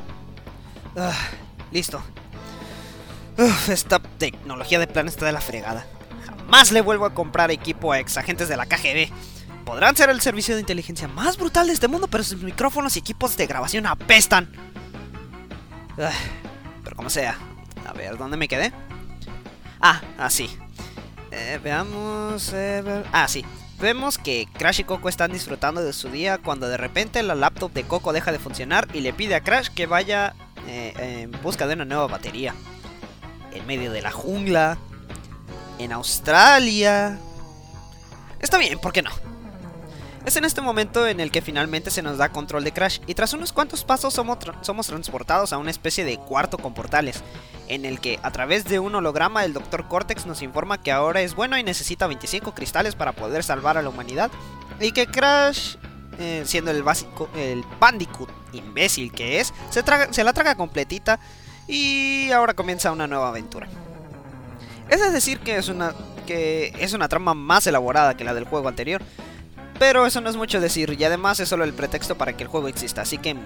Listo. Esta tecnología de plan está de la fregada. Jamás le vuelvo a comprar equipo a exagentes de la KGB. Podrán ser el servicio de inteligencia más brutal de este mundo, pero sus micrófonos y equipos de grabación apestan. Pero como sea, A ver, ¿dónde me quedé? Sí. Veamos... sí. Vemos que Crash y Coco están disfrutando de su día cuando de repente la laptop de Coco deja de funcionar y le pide a Crash que vaya en busca de una nueva batería. En medio de la jungla, en Australia. Está bien, ¿por qué no? Es en este momento en el que finalmente se nos da control de Crash y tras unos cuantos pasos somos transportados a una especie de cuarto con portales, en el que a través de un holograma el Dr. Cortex nos informa que ahora es bueno y necesita 25 cristales para poder salvar a la humanidad, y que Crash, siendo el Bandicoot imbécil que es, se la traga completita y ahora comienza una nueva aventura. Es decir que es una trama más elaborada que la del juego anterior, pero eso no es mucho decir, y además es solo el pretexto para que el juego exista, así que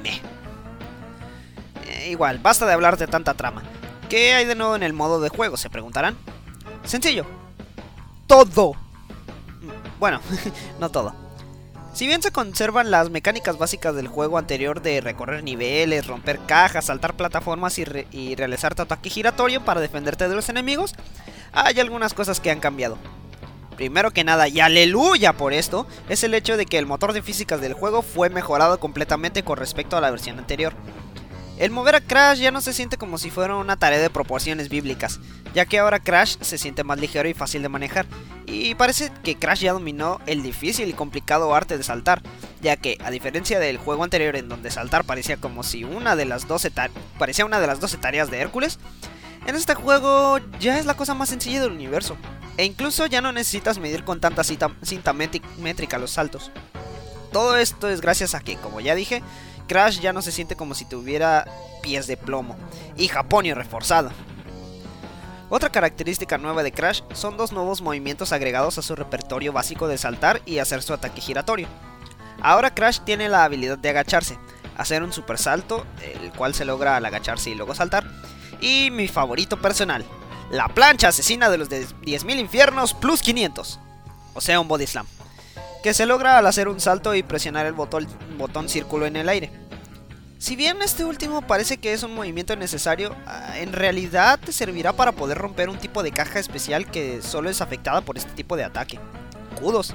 igual, basta de hablar de tanta trama. ¿Qué hay de nuevo en el modo de juego?, se preguntarán. Sencillo. Todo. Bueno, no todo. Si bien se conservan las mecánicas básicas del juego anterior de recorrer niveles, romper cajas, saltar plataformas y realizar tu ataque giratorio para defenderte de los enemigos, hay algunas cosas que han cambiado. Primero que nada, y aleluya por esto, es el hecho de que el motor de físicas del juego fue mejorado completamente con respecto a la versión anterior. El mover a Crash ya no se siente como si fuera una tarea de proporciones bíblicas, ya que ahora Crash se siente más ligero y fácil de manejar, y parece que Crash ya dominó el difícil y complicado arte de saltar, ya que a diferencia del juego anterior en donde saltar parecía como si una de las 12 tareas de Hércules, en este juego ya es la cosa más sencilla del universo, e incluso ya no necesitas medir con tanta cinta métrica los saltos. Todo esto es gracias a que, como ya dije, Crash ya no se siente como si tuviera pies de plomo y Japonio reforzado. Otra característica nueva de Crash son dos nuevos movimientos agregados a su repertorio básico de saltar y hacer su ataque giratorio. Ahora Crash tiene la habilidad de agacharse, hacer un super salto, el cual se logra al agacharse y luego saltar, y mi favorito personal, la plancha asesina de los 10.000 infiernos plus 500, o sea un body slam, que se logra al hacer un salto y presionar el botón círculo en el aire. Si bien este último parece que es un movimiento necesario, en realidad te servirá para poder romper un tipo de caja especial que solo es afectada por este tipo de ataque: kudos.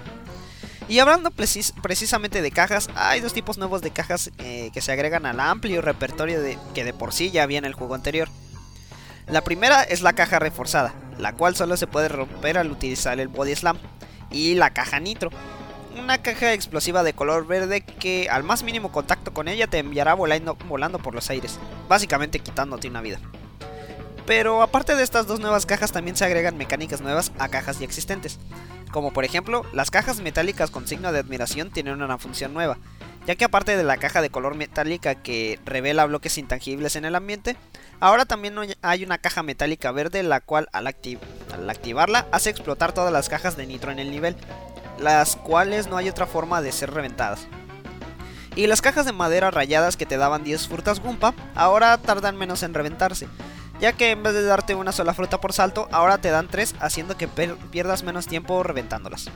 Y hablando precisamente de cajas, hay dos tipos nuevos de cajas que se agregan al amplio repertorio que de por sí ya había en el juego anterior. La primera es la caja reforzada, la cual solo se puede romper al utilizar el body slam, y la caja nitro, una caja explosiva de color verde que al más mínimo contacto con ella te enviará volando por los aires, básicamente quitándote una vida. Pero aparte de estas dos nuevas cajas también se agregan mecánicas nuevas a cajas ya existentes, como por ejemplo las cajas metálicas con signo de admiración tienen una función nueva, ya que aparte de la caja de color metálica que revela bloques intangibles en el ambiente, ahora también hay una caja metálica verde la cual al activarla hace explotar todas las cajas de nitro en el nivel, las cuales no hay otra forma de ser reventadas. Y las cajas de madera rayadas que te daban 10 frutas Goomba ahora tardan menos en reventarse, ya que en vez de darte una sola fruta por salto, ahora te dan 3, haciendo que pierdas menos tiempo reventándolas.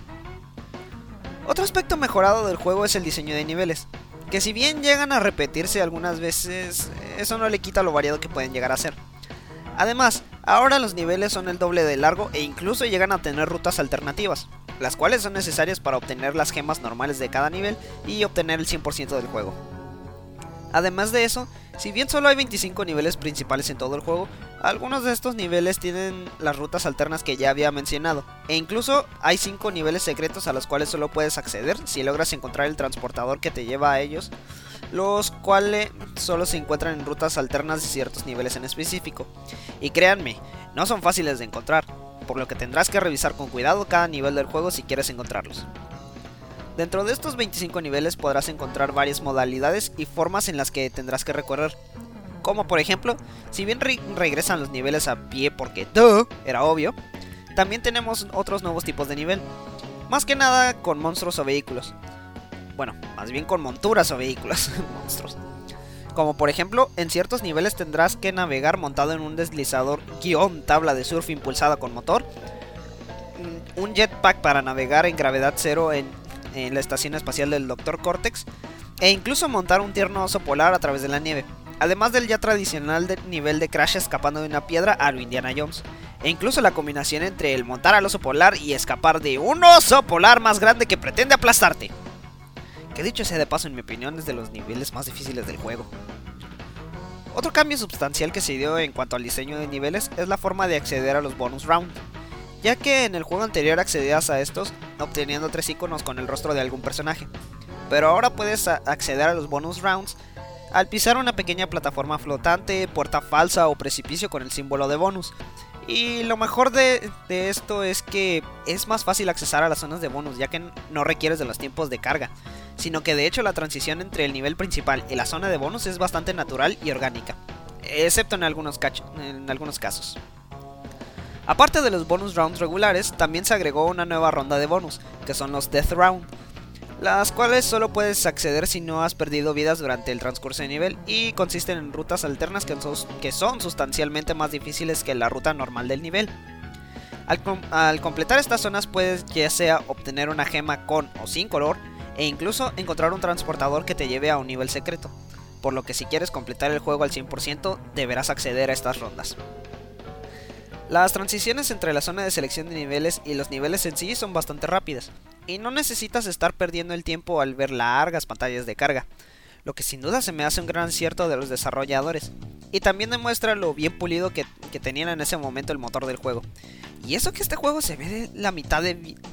Otro aspecto mejorado del juego es el diseño de niveles, que si bien llegan a repetirse algunas veces, eso no le quita lo variado que pueden llegar a ser. Además, ahora los niveles son el doble de largo e incluso llegan a tener rutas alternativas, las cuales son necesarias para obtener las gemas normales de cada nivel y obtener el 100% del juego. Además de eso, si bien solo hay 25 niveles principales en todo el juego, algunos de estos niveles tienen las rutas alternas que ya había mencionado, e incluso hay 5 niveles secretos a los cuales solo puedes acceder si logras encontrar el transportador que te lleva a ellos, los cuales solo se encuentran en rutas alternas de ciertos niveles en específico. Y créanme, no son fáciles de encontrar, por lo que tendrás que revisar con cuidado cada nivel del juego si quieres encontrarlos. Dentro de estos 25 niveles podrás encontrar varias modalidades y formas en las que tendrás que recorrer, como por ejemplo, si bien regresan los niveles a pie porque era obvio, también tenemos otros nuevos tipos de nivel, más que nada con monstruos o vehículos. Bueno, más bien con monturas o vehículos, monstruos. Como por ejemplo, en ciertos niveles tendrás que navegar montado en un deslizador / tabla de surf impulsada con motor, un jetpack para navegar en gravedad cero en la estación espacial del Dr. Cortex, e incluso montar un tierno oso polar a través de la nieve. además del ya tradicional nivel de Crash escapando de una piedra a lo Indiana Jones, e incluso la combinación entre el montar al oso polar y escapar de un oso polar más grande que pretende aplastarte. Que dicho sea de paso, en mi opinión es de los niveles más difíciles del juego. Otro cambio sustancial que se dio en cuanto al diseño de niveles es la forma de acceder a los bonus round, ya que en el juego anterior accedías a estos obteniendo 3 iconos con el rostro de algún personaje, pero ahora puedes acceder a los bonus rounds al pisar una pequeña plataforma flotante, puerta falsa o precipicio con el símbolo de bonus. Y lo mejor de esto es que es más fácil accesar a las zonas de bonus, ya que no requieres de los tiempos de carga, sino que de hecho la transición entre el nivel principal y la zona de bonus es bastante natural y orgánica, excepto en algunos casos. Aparte de los bonus rounds regulares, también se agregó una nueva ronda de bonus, que son los Death Round, las cuales solo puedes acceder si no has perdido vidas durante el transcurso de nivel, y consisten en rutas alternas que son sustancialmente más difíciles que la ruta normal del nivel. Al completar estas zonas puedes ya sea obtener una gema con o sin color, e incluso encontrar un transportador que te lleve a un nivel secreto, por lo que si quieres completar el juego al 100% deberás acceder a estas rondas. Las transiciones entre la zona de selección de niveles y los niveles en sí son bastante rápidas, y no necesitas estar perdiendo el tiempo al ver largas pantallas de carga, lo que sin duda se me hace un gran acierto de los desarrolladores, y también demuestra lo bien pulido que tenían en ese momento el motor del juego. Y eso que este juego se ve la mitad de bien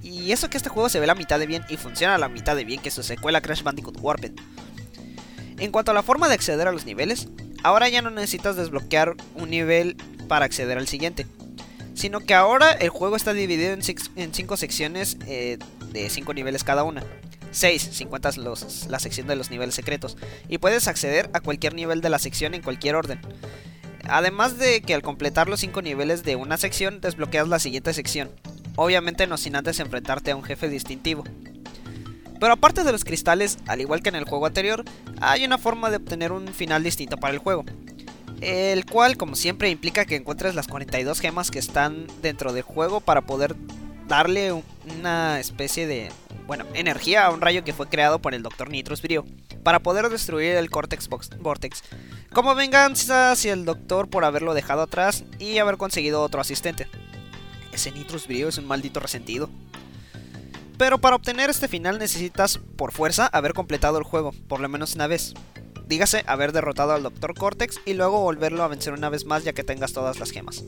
y funciona a la mitad de bien que su secuela Crash Bandicoot Warped. En cuanto a la forma de acceder a los niveles, ahora ya no necesitas desbloquear un nivel para acceder al siguiente, sino que ahora el juego está dividido en 5 secciones de 5 niveles cada una, 6 si cuentas la sección de los niveles secretos, y puedes acceder a cualquier nivel de la sección en cualquier orden. Además de que al completar los 5 niveles de una sección desbloqueas la siguiente sección, obviamente no sin antes enfrentarte a un jefe distintivo. Pero aparte de los cristales, al igual que en el juego anterior, hay una forma de obtener un final distinto para el juego, el cual como siempre implica que encuentres las 42 gemas que están dentro del juego para poder darle una especie de energía a un rayo que fue creado por el Dr. Nitrus Brio para poder destruir el Cortex Vortex, como venganza hacia el Doctor por haberlo dejado atrás y haber conseguido otro asistente. Ese Nitrus Brio es un maldito resentido. Pero para obtener este final necesitas por fuerza haber completado el juego por lo menos una vez. Dígase haber derrotado al Dr. Cortex y luego volverlo a vencer una vez más ya que tengas todas las gemas.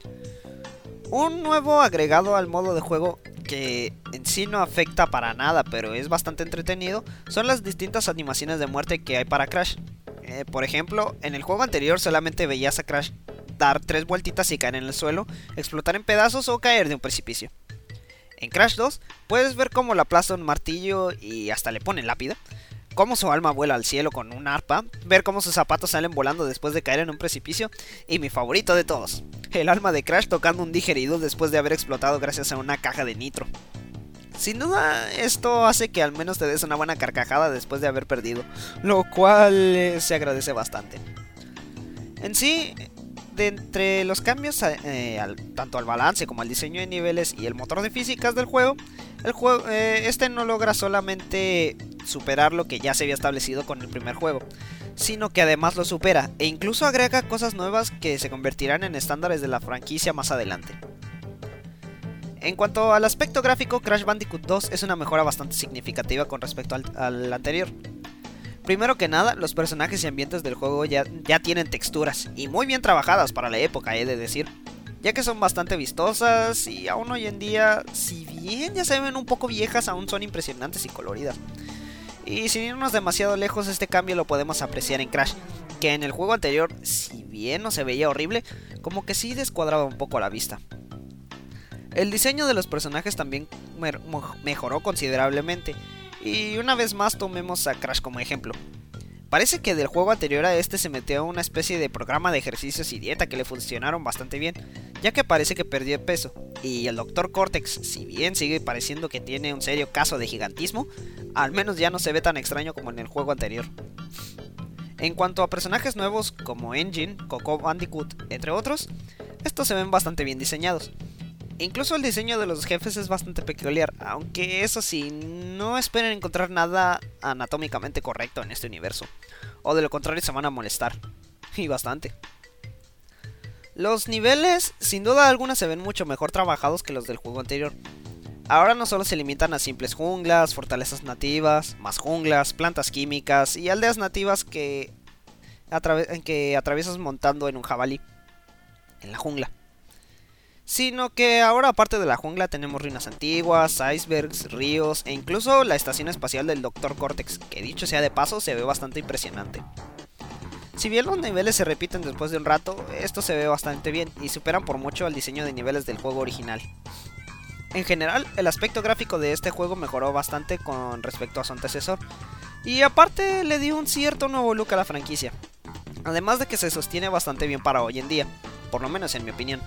Un nuevo agregado al modo de juego que en sí no afecta para nada pero es bastante entretenido son las distintas animaciones de muerte que hay para Crash. Por ejemplo, en el juego anterior solamente veías a Crash dar 3 vueltitas y caer en el suelo, explotar en pedazos o caer de un precipicio. En Crash 2 puedes ver cómo le aplasta un martillo y hasta le ponen lápida, cómo su alma vuela al cielo con un arpa, ver cómo sus zapatos salen volando después de caer en un precipicio, y mi favorito de todos, el alma de Crash tocando un digerido después de haber explotado gracias a una caja de nitro. Sin duda esto hace que al menos te des una buena carcajada después de haber perdido, lo cual se agradece bastante. En sí, de entre los cambios tanto al balance como al diseño de niveles y el motor de físicas del juego, este no logra solamente superar lo que ya se había establecido con el primer juego, sino que además lo supera e incluso agrega cosas nuevas que se convertirán en estándares de la franquicia más adelante. En cuanto al aspecto gráfico, Crash Bandicoot 2 es una mejora bastante significativa con respecto al anterior. Primero que nada, los personajes y ambientes del juego ya tienen texturas, y muy bien trabajadas para la época, he de decir, ya que son bastante vistosas y aún hoy en día, si bien ya se ven un poco viejas, aún son impresionantes y coloridas. Y sin irnos demasiado lejos, este cambio lo podemos apreciar en Crash, que en el juego anterior, si bien no se veía horrible, como que sí descuadraba un poco a la vista. El diseño de los personajes también mejoró considerablemente, y una vez más tomemos a Crash como ejemplo. Parece que del juego anterior a este se metió una especie de programa de ejercicios y dieta que le funcionaron bastante bien, ya que parece que perdió peso, y el Dr. Cortex, si bien sigue pareciendo que tiene un serio caso de gigantismo, al menos ya no se ve tan extraño como en el juego anterior. En cuanto a personajes nuevos como Engine, Coco Bandicoot, entre otros, estos se ven bastante bien diseñados. Incluso el diseño de los jefes es bastante peculiar, aunque eso sí, no esperen encontrar nada anatómicamente correcto en este universo. o de lo contrario se van a molestar. Y bastante. Los niveles, sin duda alguna, se ven mucho mejor trabajados que los del juego anterior. Ahora no solo se limitan a simples junglas, fortalezas nativas, más junglas, plantas químicas y aldeas nativas que atraviesas montando en un jabalí en la jungla, sino que ahora, aparte de la jungla, tenemos ruinas antiguas, icebergs, ríos e incluso la estación espacial del Dr. Cortex, que dicho sea de paso se ve bastante impresionante. Si bien los niveles se repiten después de un rato, esto se ve bastante bien y superan por mucho al diseño de niveles del juego original. En general, el aspecto gráfico de este juego mejoró bastante con respecto a su antecesor, y aparte le dio un cierto nuevo look a la franquicia, además de que se sostiene bastante bien para hoy en día, por lo menos en mi opinión.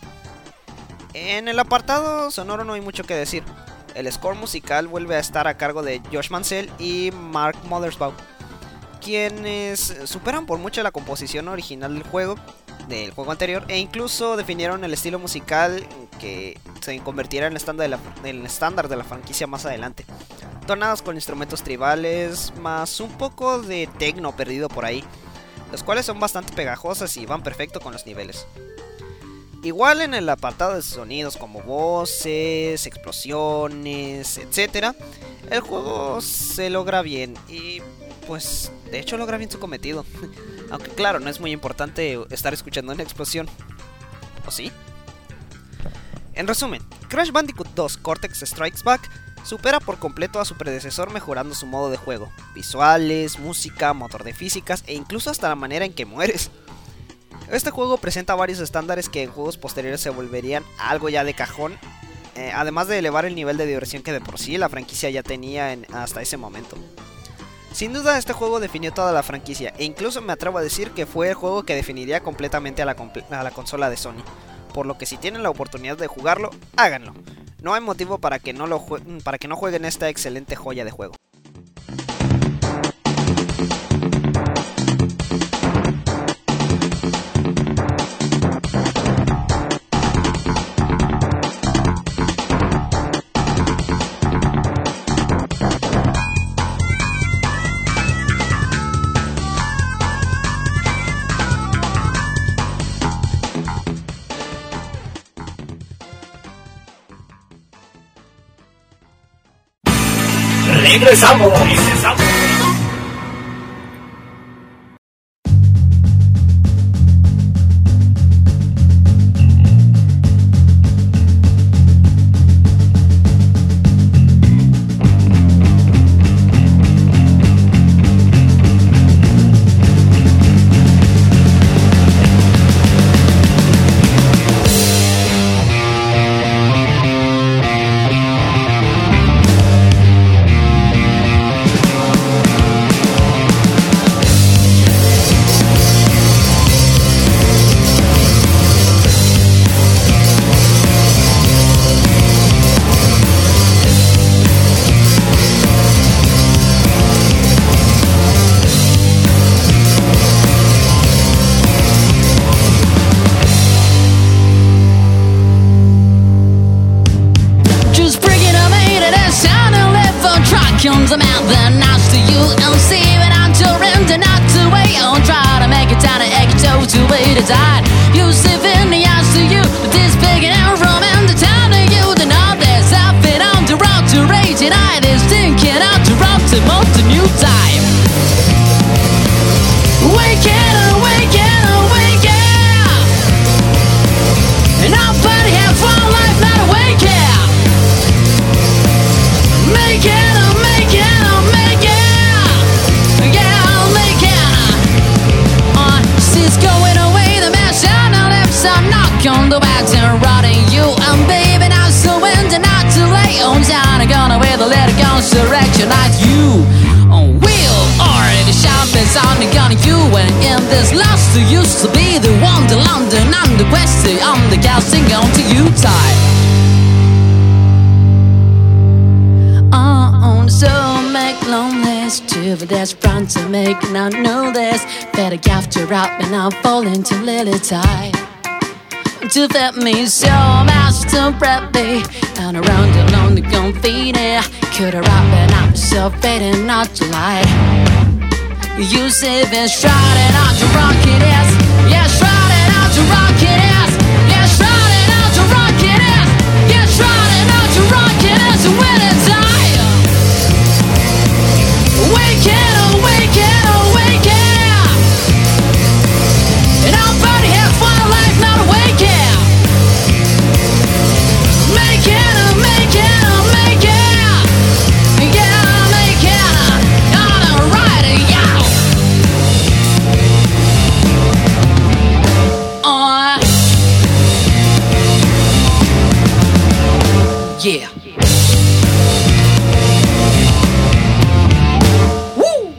En el apartado sonoro no hay mucho que decir. El score musical vuelve a estar a cargo de Josh Mansell y Mark Mothersbaugh, quienes superan por mucho la composición original del juego anterior, e incluso definieron el estilo musical que se convertirá en el estándar de la franquicia más adelante, tonadas con instrumentos tribales, más un poco de techno perdido por ahí, los cuales son bastante pegajosas y van perfecto con los niveles. Igual en el apartado de sonidos como voces, explosiones, etc., el juego se logra bien y pues de hecho logra bien su cometido. Aunque claro, no es muy importante estar escuchando una explosión. ¿O sí? En resumen, Crash Bandicoot 2 Cortex Strikes Back supera por completo a su predecesor, mejorando su modo de juego, visuales, música, motor de físicas e incluso hasta la manera en que mueres. Este juego presenta varios estándares que en juegos posteriores se volverían algo ya de cajón, además de elevar el nivel de diversión que de por sí la franquicia ya tenía hasta ese momento. Sin duda este juego definió toda la franquicia, e incluso me atrevo a decir que fue el juego que definiría completamente a la consola de Sony, por lo que si tienen la oportunidad de jugarlo, háganlo. No hay motivo para que no jueguen esta excelente joya de juego. ¡Regresamos! Comes a mouth and nods to you and see it on to rent and not to wait on. Try to make it down to egg toe to wait to die. You sip in the eyes to you, this big and from and the town to you. The know there's outfit on the road to rage and I this thinking out to rob to most a new time. Wake up, wake up, wake up. And nobody have fun life, not a wake up. Make it. On the back and rotting you and baby now surrender not too late on down and gonna with a little gun's direction at you on wheel or the sharpest on the gun you and in this last who used to be the one to London and the West on the casting on to you time so make loneliness to the dash front to make not know this better after up and I'll fall into lily tide to fit me so much to prep me and around alone the gun feeding could have robbed and I'm so fading not to lie You say been shrouded out to rocket ass. Yeah, shrouded out to rocket ass. Yeah, shrouded out to rocket ass. Yeah, shrouded out to rocket ass. And when it's die, awaken, awaken, awaken. And our body has fun life, not awaken. Make it, make it, make it. Yeah, make it. On a ride, yeah. Yeah. Woo!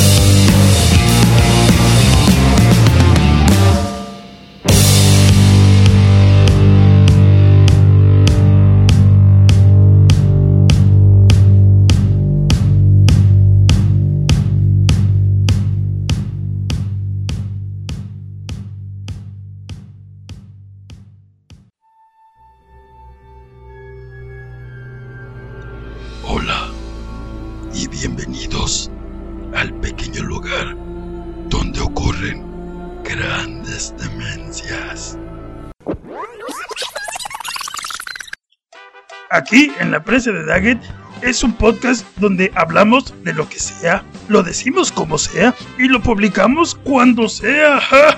Hola y bienvenidos al pequeño lugar donde ocurren grandes demencias. Aquí en la presa de Daggett es un podcast donde hablamos de lo que sea, lo decimos como sea y lo publicamos cuando sea.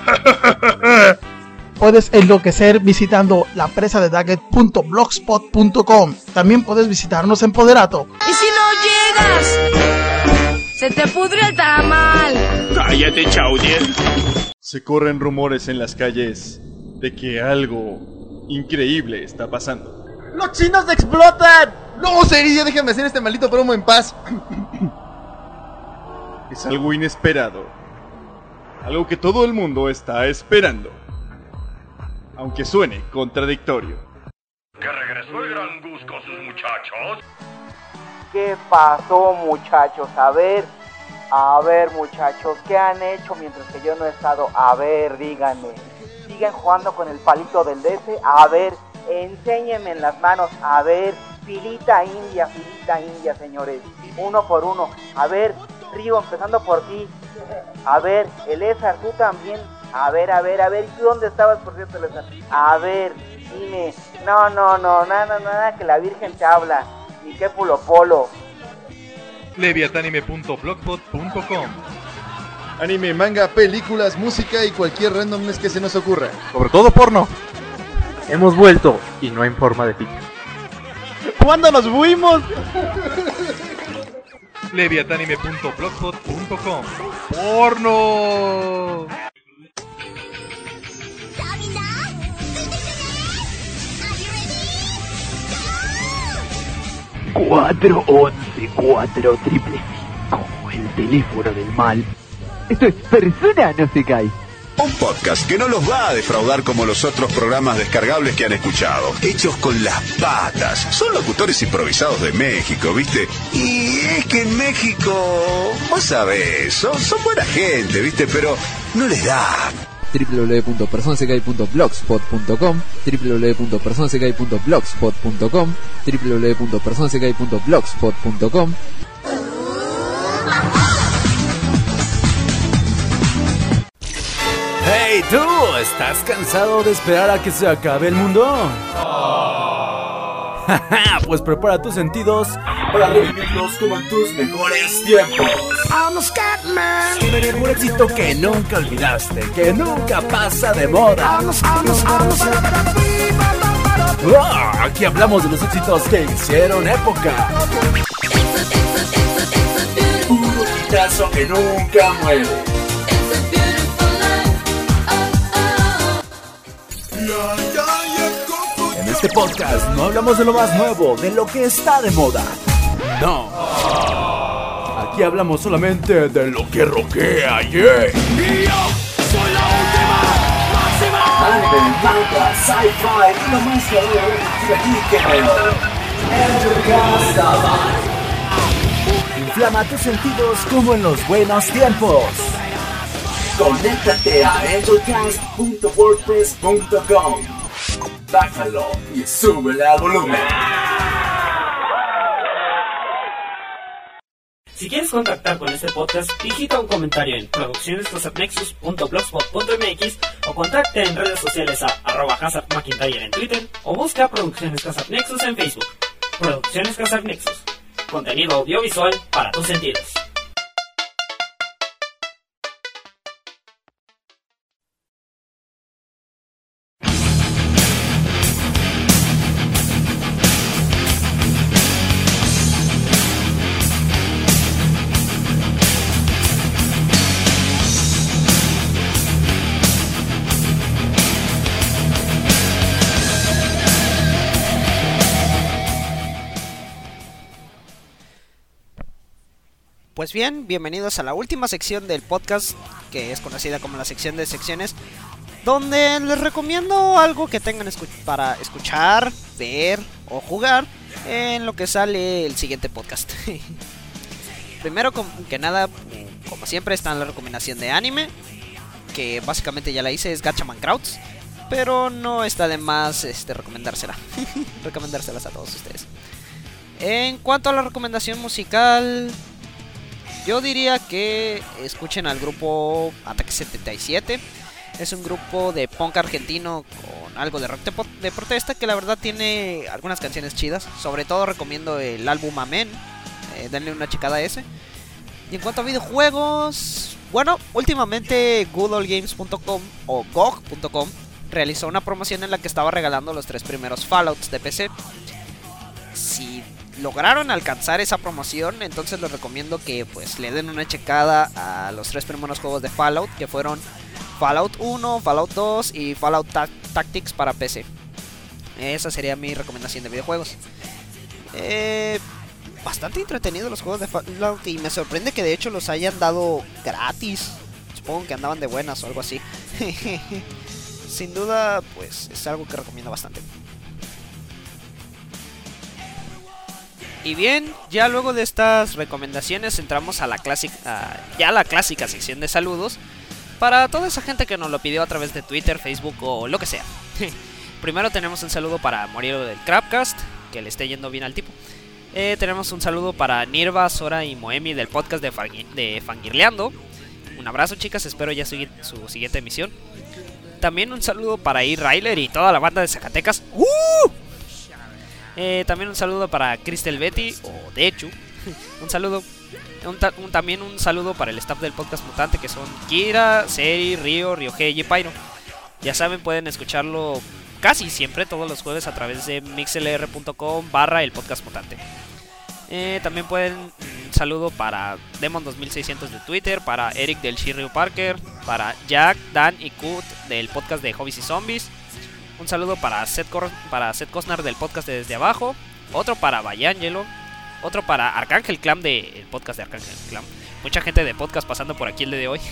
Puedes enloquecer visitando lapresadedaggett.blogspot.com. También puedes visitarnos en Poderato. ¿Y si no llegas? Se te pudre el tamal. Cállate, Chaudier. Se corren rumores en las calles de que algo increíble está pasando. ¡Los chinos explotan! No, Cerillo, déjame hacer este maldito promo en paz. Es algo inesperado. Algo que todo el mundo está esperando. Aunque suene contradictorio. Que regresó el gran Gus con sus muchachos. ¿Qué pasó, muchachos? A ver, muchachos, ¿qué han hecho mientras que yo no he estado? A ver, díganme. ¿Siguen jugando con el palito del DS? A ver, enséñenme en las manos. A ver, filita india, señores. Uno por uno. A ver, Río, empezando por ti. A ver, Elezar, tú también. A ver, ¿y tú dónde estabas, por cierto, Elezar? A ver, dime. No, nada, que la Virgen te habla. Ni qué polo. Leviatanime.blogspot.com. Anime, manga, películas, música y cualquier randomness que se nos ocurra. Sobre todo porno. Hemos vuelto y no en forma de pico. ¿Cuándo nos fuimos? Leviatanime.blogspot.com. ¡Porno! el teléfono del mal. Esto es Persona No Se Cae. Un podcast que no los va a defraudar como los otros programas descargables que han escuchado. Hechos con las patas. Son locutores improvisados de México, ¿viste? Y es que en México, vos sabés, son buena gente, ¿viste? Pero no les da. www.personasecai.blogspot.com www.personasecai.blogspot.com www.personasecai.blogspot.com. ¡Hey tú! ¿Estás cansado de esperar a que se acabe el mundo? Pues prepara tus sentidos para revivirlos como en tus mejores tiempos. Un éxito que nunca olvidaste, que nunca pasa de moda. Aquí hablamos de los éxitos que hicieron época. Un hitazo que nunca muere. En este podcast no hablamos de lo más nuevo, de lo que está de moda. No. Aquí hablamos solamente de lo que rockea, yeah. Y yo soy la última, máxima. Anime, manga, sci-fi y lo más que inflama tus sentidos como en los buenos tiempos. Conéctate a angelcast.wordpress.com. Bájalo y súbele al volumen. Si quieres contactar con este podcast, digita un comentario en produccionescasapnexus.blogspot.mx o contacte en redes sociales a @HazardMcIntyre en Twitter o busca Producciones Casapnexus en Facebook. Producciones Casapnexus. Contenido audiovisual para tus sentidos. Pues bien, bienvenidos a la última sección del podcast, que es conocida como la sección de secciones, donde les recomiendo algo que tengan para escuchar, ver o jugar en lo que sale el siguiente podcast. Primero que nada, como siempre, está en la recomendación de anime, que básicamente ya la hice, es Gatchaman Crowds, pero no está de más recomendárselas a todos ustedes. En cuanto a la recomendación musical, yo diría que escuchen al grupo Ataque 77. Es un grupo de punk argentino con algo de rock de protesta, que la verdad tiene algunas canciones chidas. Sobre todo recomiendo el álbum Amén. Denle una checada a ese. Y en cuanto a videojuegos, bueno, últimamente goodallgames.com o GOG.com realizó una promoción en la que estaba regalando los 3 primeros Fallouts de PC. Si lograron alcanzar esa promoción, entonces les recomiendo que pues le den una checada a los 3 primeros juegos de Fallout, que fueron Fallout 1, Fallout 2 y Fallout Tactics para PC. Esa sería mi recomendación de videojuegos. Bastante entretenidos los juegos de Fallout, y me sorprende que de hecho los hayan dado gratis. Supongo que andaban de buenas o algo así. Sin duda, pues es algo que recomiendo bastante. Y bien, ya luego de estas recomendaciones entramos a la clásica sección de saludos para toda esa gente que nos lo pidió a través de Twitter, Facebook o lo que sea. Primero tenemos un saludo para Moriero del Crapcast, que le esté yendo bien al tipo. Tenemos un saludo para Nirva, Sora y Moemi del podcast de Fangirleando. Un abrazo, chicas, espero ya su siguiente emisión. También un saludo para E-Ryler y toda la banda de Zacatecas. También un saludo para Crystal Betty o Dechu. Un saludo. También un saludo para el staff del podcast mutante, que son Kira, Seri, Ryo, Ryohei y Pyro. Ya saben, pueden escucharlo casi siempre todos los jueves a través de mixlr.com/el podcast mutante. También un saludo para Demon2600 de Twitter, para Eric del Shiryu Parker, para Jack, Dan y Kut del podcast de Hobbies y Zombies. Un saludo para Seth Cosnar del podcast de Desde Abajo. Otro para Bayangelo. Otro para Arcángel Clam del podcast de Arcángel Clam. Mucha gente de podcast pasando por aquí el día de hoy.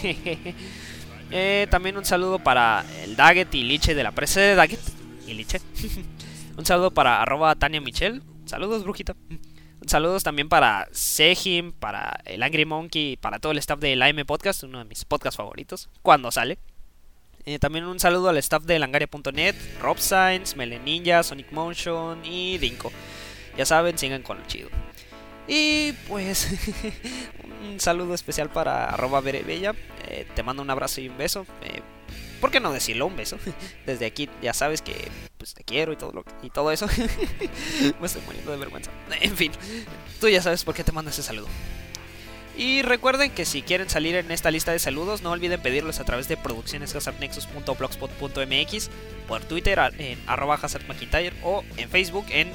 También un saludo para el Daggett y Liche de la presa de Daggett y Liche. Un saludo para @Tania Michelle. Saludos, brujita. Saludos también para Sejim, para el Angry Monkey, para todo el staff del AM Podcast, uno de mis podcasts favoritos, cuando sale. También un saludo al staff de langaria.net, Rob Sainz, Meleninja, Sonic Motion y Dinko. Ya saben, sigan con lo chido. Y pues un saludo especial para @Berebella. Te mando un abrazo y un beso. ¿Por qué no decirlo? Un beso. Desde aquí ya sabes que pues te quiero y todo eso. Me estoy muriendo de vergüenza. En fin, tú ya sabes por qué te mando ese saludo. Y recuerden que si quieren salir en esta lista de saludos, no olviden pedirlos a través de produccionescasapnexus.blogspot.mx, por Twitter en @HazardMcIntyre o en Facebook en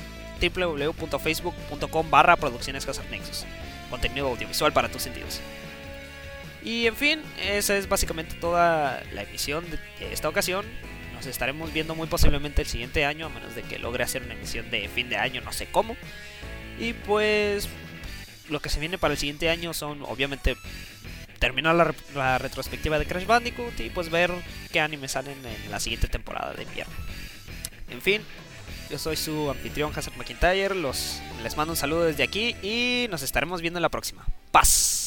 www.facebook.com/produccionescasapnexus. Contenido audiovisual para tus sentidos. Y en fin, esa es básicamente toda la emisión de esta ocasión. Nos estaremos viendo muy posiblemente el siguiente año, a menos de que logre hacer una emisión de fin de año, no sé cómo. Y pues lo que se viene para el siguiente año son obviamente terminar la retrospectiva de Crash Bandicoot y pues ver qué animes salen en la siguiente temporada de invierno. En fin, yo soy su anfitrión Hazard McIntyre, les mando un saludo desde aquí y nos estaremos viendo en la próxima. ¡Paz!